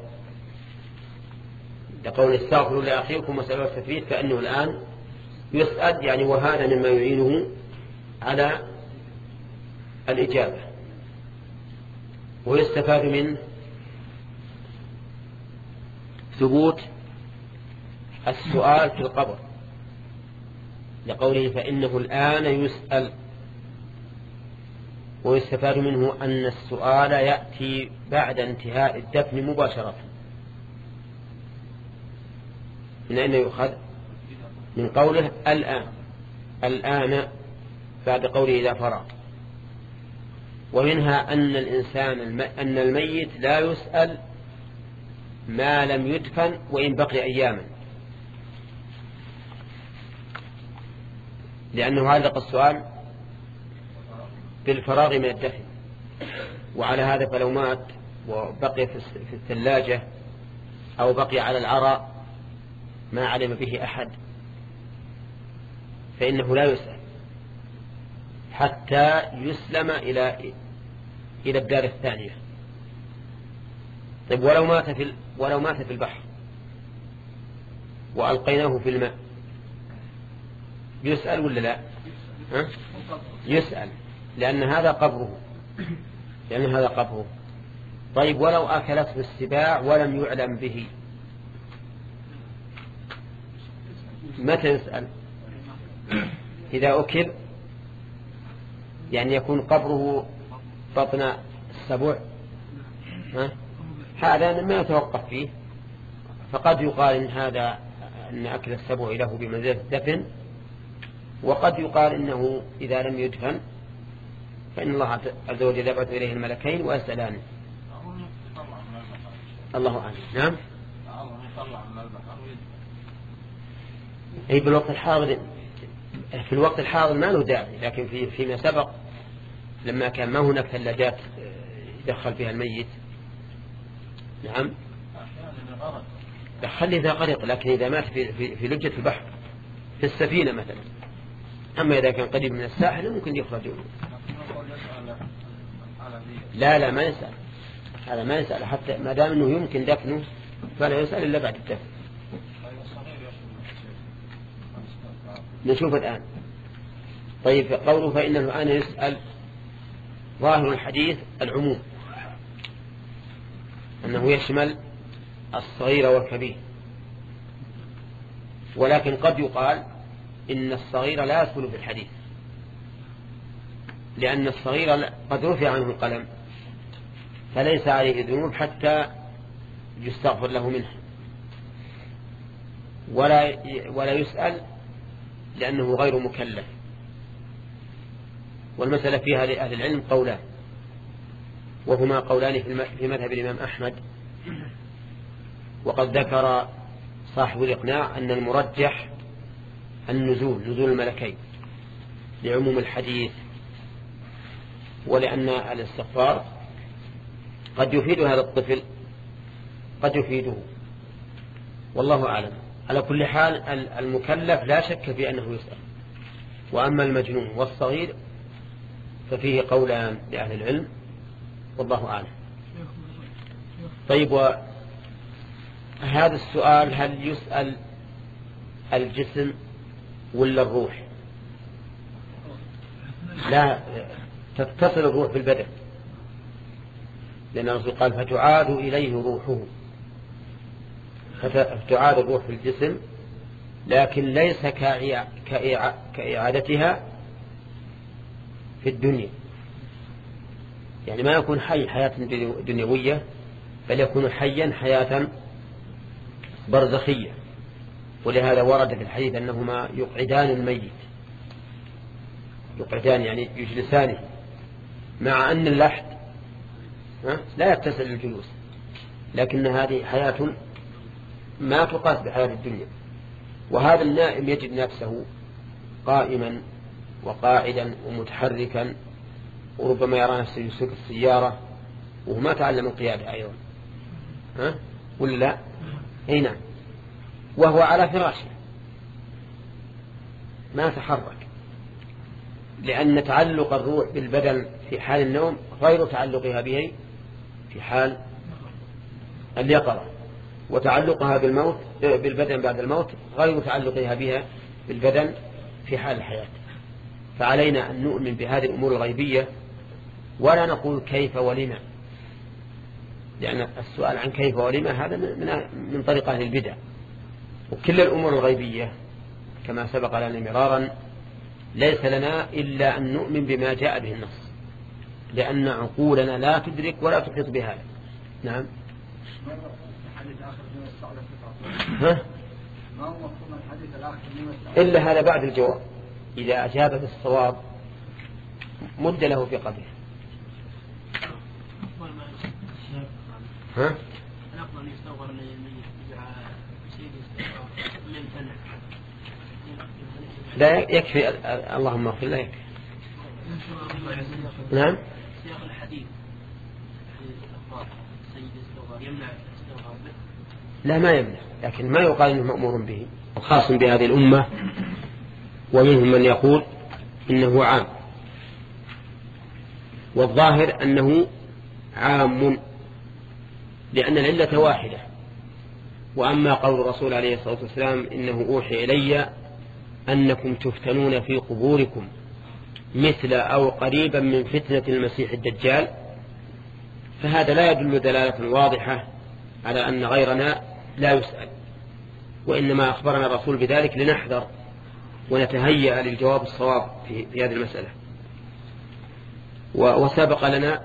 B: لقول استغفروا لأخيكم واسألوا له التثبيت، فإنه الآن يسأل يعني، وهذا مما يعينه على الإجابة. ويستفاد منه ثبوت السؤال في القبر، لقوله فإنه الآن يسأل. ويستفاد منه أن السؤال يأتي بعد انتهاء الدفن مباشرة. من أين يؤخذ؟ من قوله الآن، الآن بعد قوله إذا فرغ. ومنها أن الإنسان الم... أن الميت لا يسأل ما لم يدفن وإن بقي أياما، لأنه علق السؤال بالفراغ من الدفن. وعلى هذا فلو مات وبقي في الثلاجة أو بقي على العراء ما علم به أحد فإنه لا يسأل حتى يسلم إلى إلى الدار الثانية. طيب ولو مات في ولو مات في البحر وألقيناه في الماء يسأل ولا لا؟ ها؟ يسأل، لأن هذا قبره، لأن هذا قبره. طيب ولو أكلته السباع ولم يعلم به متى يسأل؟ إذا أكل يعني يكون قبره بطن السبع، ها؟ هذا ما يتوقف فيه. فقد يقال إن هذا أن أكل السبع له بمنزلة الدفن، وقد يقال إنه إذا لم يدفن فإن الله عز وجل يبعث إليه الملكين ويسألانه. الله أعلم. نعم. أي بالوقت الحاضر، في الوقت الحاضر ما له داعي، لكن في فيما سبق لما كان ما هناك ثلاجات يدخل فيها الميت، نعم دخل إذا غرق، لكن إذا مات في, في, في لجة البحر في السفينة مثلا. أما إذا كان قريب من الساحل ممكن يخرجون. لا لا ما يسأل، هذا ما يسأل حتى ما دام أنه يمكن دفنه فلا يسأل إلا بعد الدفن. نشوف الآن. طيب قوله فإنه الآن يسأل، ظاهر الحديث العموم، أنه يشمل الصغير والكبير، ولكن قد يقال إن الصغير لا يدخل في الحديث، لأن الصغير قد رفع عنه القلم فليس عليه ذنوب حتى يستغفر له منه، ولا ولا يسأل لأنه غير مكلف. والمسألة فيها لأهل العلم قولان، وهما قولان في مذهب الإمام أحمد. وقد ذكر صاحب الإقناع أن المرجح النزول، نزول الملكين لعموم الحديث، ولأن الاستغفار قد يفيد هذا الطفل قد يفيده، والله أعلم. على كل حال المكلف لا شك في أنه يسأل، وأما المجنون والصغير ففيه قولان لأهل العلم والله أعلم. طيب وهذا السؤال هل يسأل الجسم ولا الروح؟ لا، تتصل الروح بالبدن، لأن الرسول قال فتعاد إليه روحه، فتعاد الروح في الجسم لكن ليس كإعادتها في الدنيا، يعني ما يكون حي حياة دنيوية، بل يكون حيا حياة برزخية. ولهذا ورد في الحديث أنهما يقعدان الميت، يقعدان يعني يجلسانه، مع أن اللحد لا يتسع للجلوس، لكن هذه حياة ما تقاس بحياة الدنيا. وهذا النائم يجد نفسه قائما وقاعدا ومتحركا، وربما يرى نفسه يسوق السيارة وهو ما تعلم القيادة أيضا، ها ولا لا؟ أي نعم، وهو على فراشه ما تحرك، لأن تعلق الروح بالبدن في حال النوم غير تعلقها به في حال اليقظة، وتعلقها بالموت بالبدن بعد الموت غير تعلقها بها بالبدن في حال الحياة. فعلينا أن نؤمن بهذه الأمور الغيبية، ولا نقول كيف ولما، لأن السؤال عن كيف ولما هذا من طريق أهل البدع. وكل الأمور الغيبية كما سبق لنا مرارا ليس لنا إلا أن نؤمن بما جاء به النص، لأن عقولنا لا تدرك ولا تحيط بهذا. نعم. ها؟ إلا هذا بعد الجواب، إذا أجاب بالصواب مد له في قبله. ها؟ لا يكفي، اللهم اغفر، لا يكفي. نعم.
D: سياق الحديث يمنع.
B: لا ما يمنع، لكن ما يقال انه مأمور به، خاص بهذه الأمة، ومنهم من يقول إنه عام، والظاهر أنه عام لأن العلة واحدة. وأما قول الرسول عليه الصلاة والسلام إنه أوحي إلي أنكم تفتنون في قبوركم مثل أو قريبا من فتنة المسيح الدجال، فهذا لا يدل دلالة واضحة على أن غيرنا لا يسأل، وإنما أخبرنا الرسول بذلك لنحذر ونتهيأ للجواب الصواب في, في هذه المسألة. وسبق لنا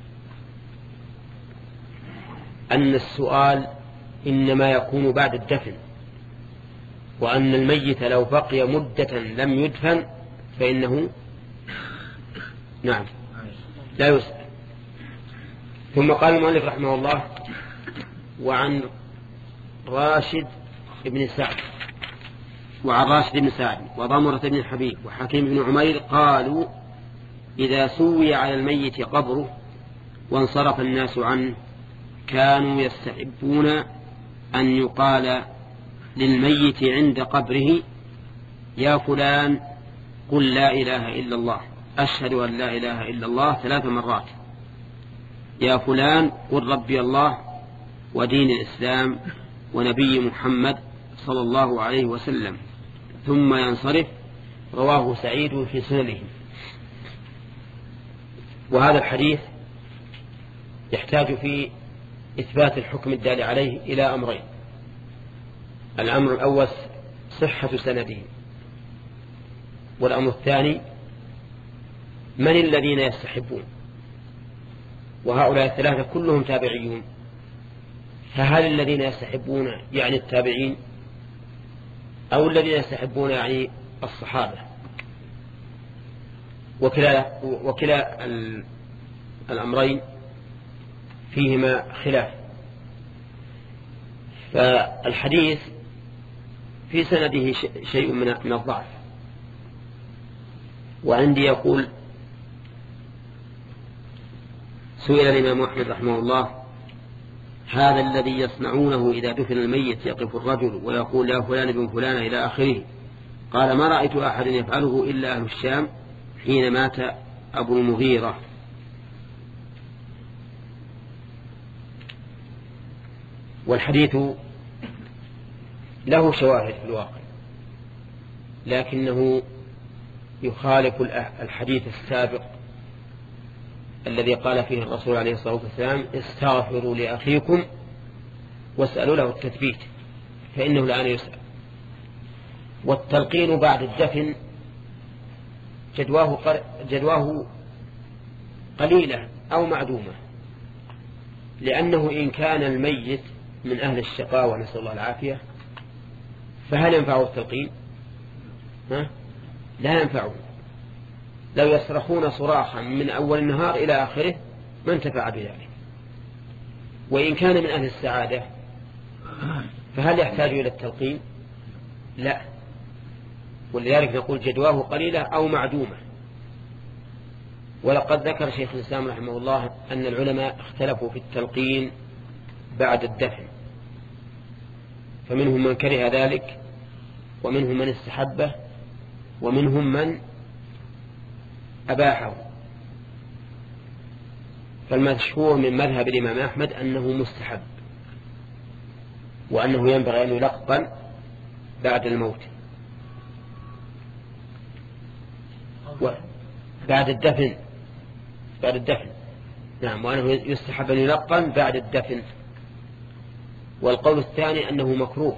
B: أن السؤال إنما يكون بعد الدفن، وأن الميت لو بقي مدة لم يدفن فإنه نعم لا يسأل. ثم قال المؤلف رحمه الله: وعن راشد بن سعد وعن راشد بن سعد وضمرة بن حبيب وحكيم بن عمير قالوا: إذا سوي على الميت قبره وانصرف الناس عنه كانوا يستحبون أن يقال للميت عند قبره: يا فلان قل لا إله إلا الله، أشهد أن لا إله إلا الله ثلاث مرات، يا فلان قل ربي الله ودين الإسلام ونبي محمد صلى الله عليه وسلم، ثم ينصرف. رواه سعيد في سننه. وهذا الحديث يحتاج في إثبات الحكم الدال عليه إلى أمرين: الأمر الأول صحة سنده، والأمر الثاني من الذين يستحبون. وهؤلاء الثلاثة كلهم تابعيون، فهل الذين يستحبون يعني التابعين، أو الذين يستحبون يعني الصحابة؟ وكلا, وكلا الأمرين فيهما خلاف. فالحديث في سنده شيء من الضعف، وعندي يقول: سئل الإمام أحمد رحمه الله: هذا الذي يصنعونه إذا دفن الميت يقف الرجل ويقول يا فلان بن فلان إلى آخره، قال: ما رأيت أحد يفعله إلا أهل الشام حين مات أبو المغيرة. والحديث له شواهد في الواقع، لكنه يخالف الحديث السابق الذي قال فيه الرسول عليه الصلاة والسلام: استغفروا لأخيكم واسألوا له التثبيت فإنه الآن يسأل. والتلقين بعد الدفن جدواه, جدواه قليلة أو معدومة، لأنه إن كان الميت من أهل الشقاوة نسأل الله العافية فهل ينفعه التلقين؟ ها؟ لا ينفعه. لو يصرخون صراخا من أول النهار إلى آخره ما انتفع بذلك. وإن كان من أهل السعادة فهل يحتاج إلى التلقين؟ لا. ولذلك نقول جدواه قليلة أو معدومة. ولقد ذكر شيخ الإسلام رحمه الله أن العلماء اختلفوا في التلقين بعد الدفن، فمنهم من كره ذلك ومنهم من استحبه ومنهم من أباحه. فالمشهور من مذهب الإمام أحمد أنه مستحب، وأنه ينبغي أن يلقن بعد الموت بعد الدفن بعد الدفن نعم، وأنه يستحب أن يلقن بعد الدفن. والقول الثاني أنه مكروه،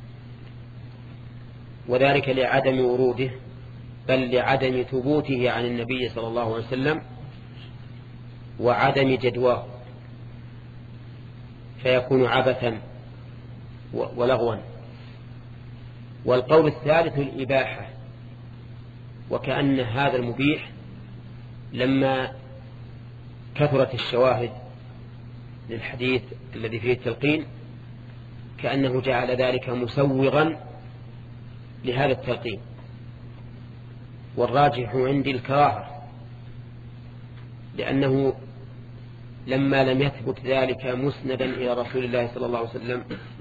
B: وذلك لعدم وروده بل لعدم ثبوته عن النبي صلى الله عليه وسلم وعدم جدواه، فيكون عبثا ولغوا. والقول الثالث الإباحة، وكأن هذا المبيح لما كثرت الشواهد للحديث الذي فيه التلقين كأنه جعل ذلك مسوغا لهذا التلقين. والراجح عندي الكراهة، لأنه لما لم يثبت ذلك مسندا إلى رسول الله صلى الله عليه وسلم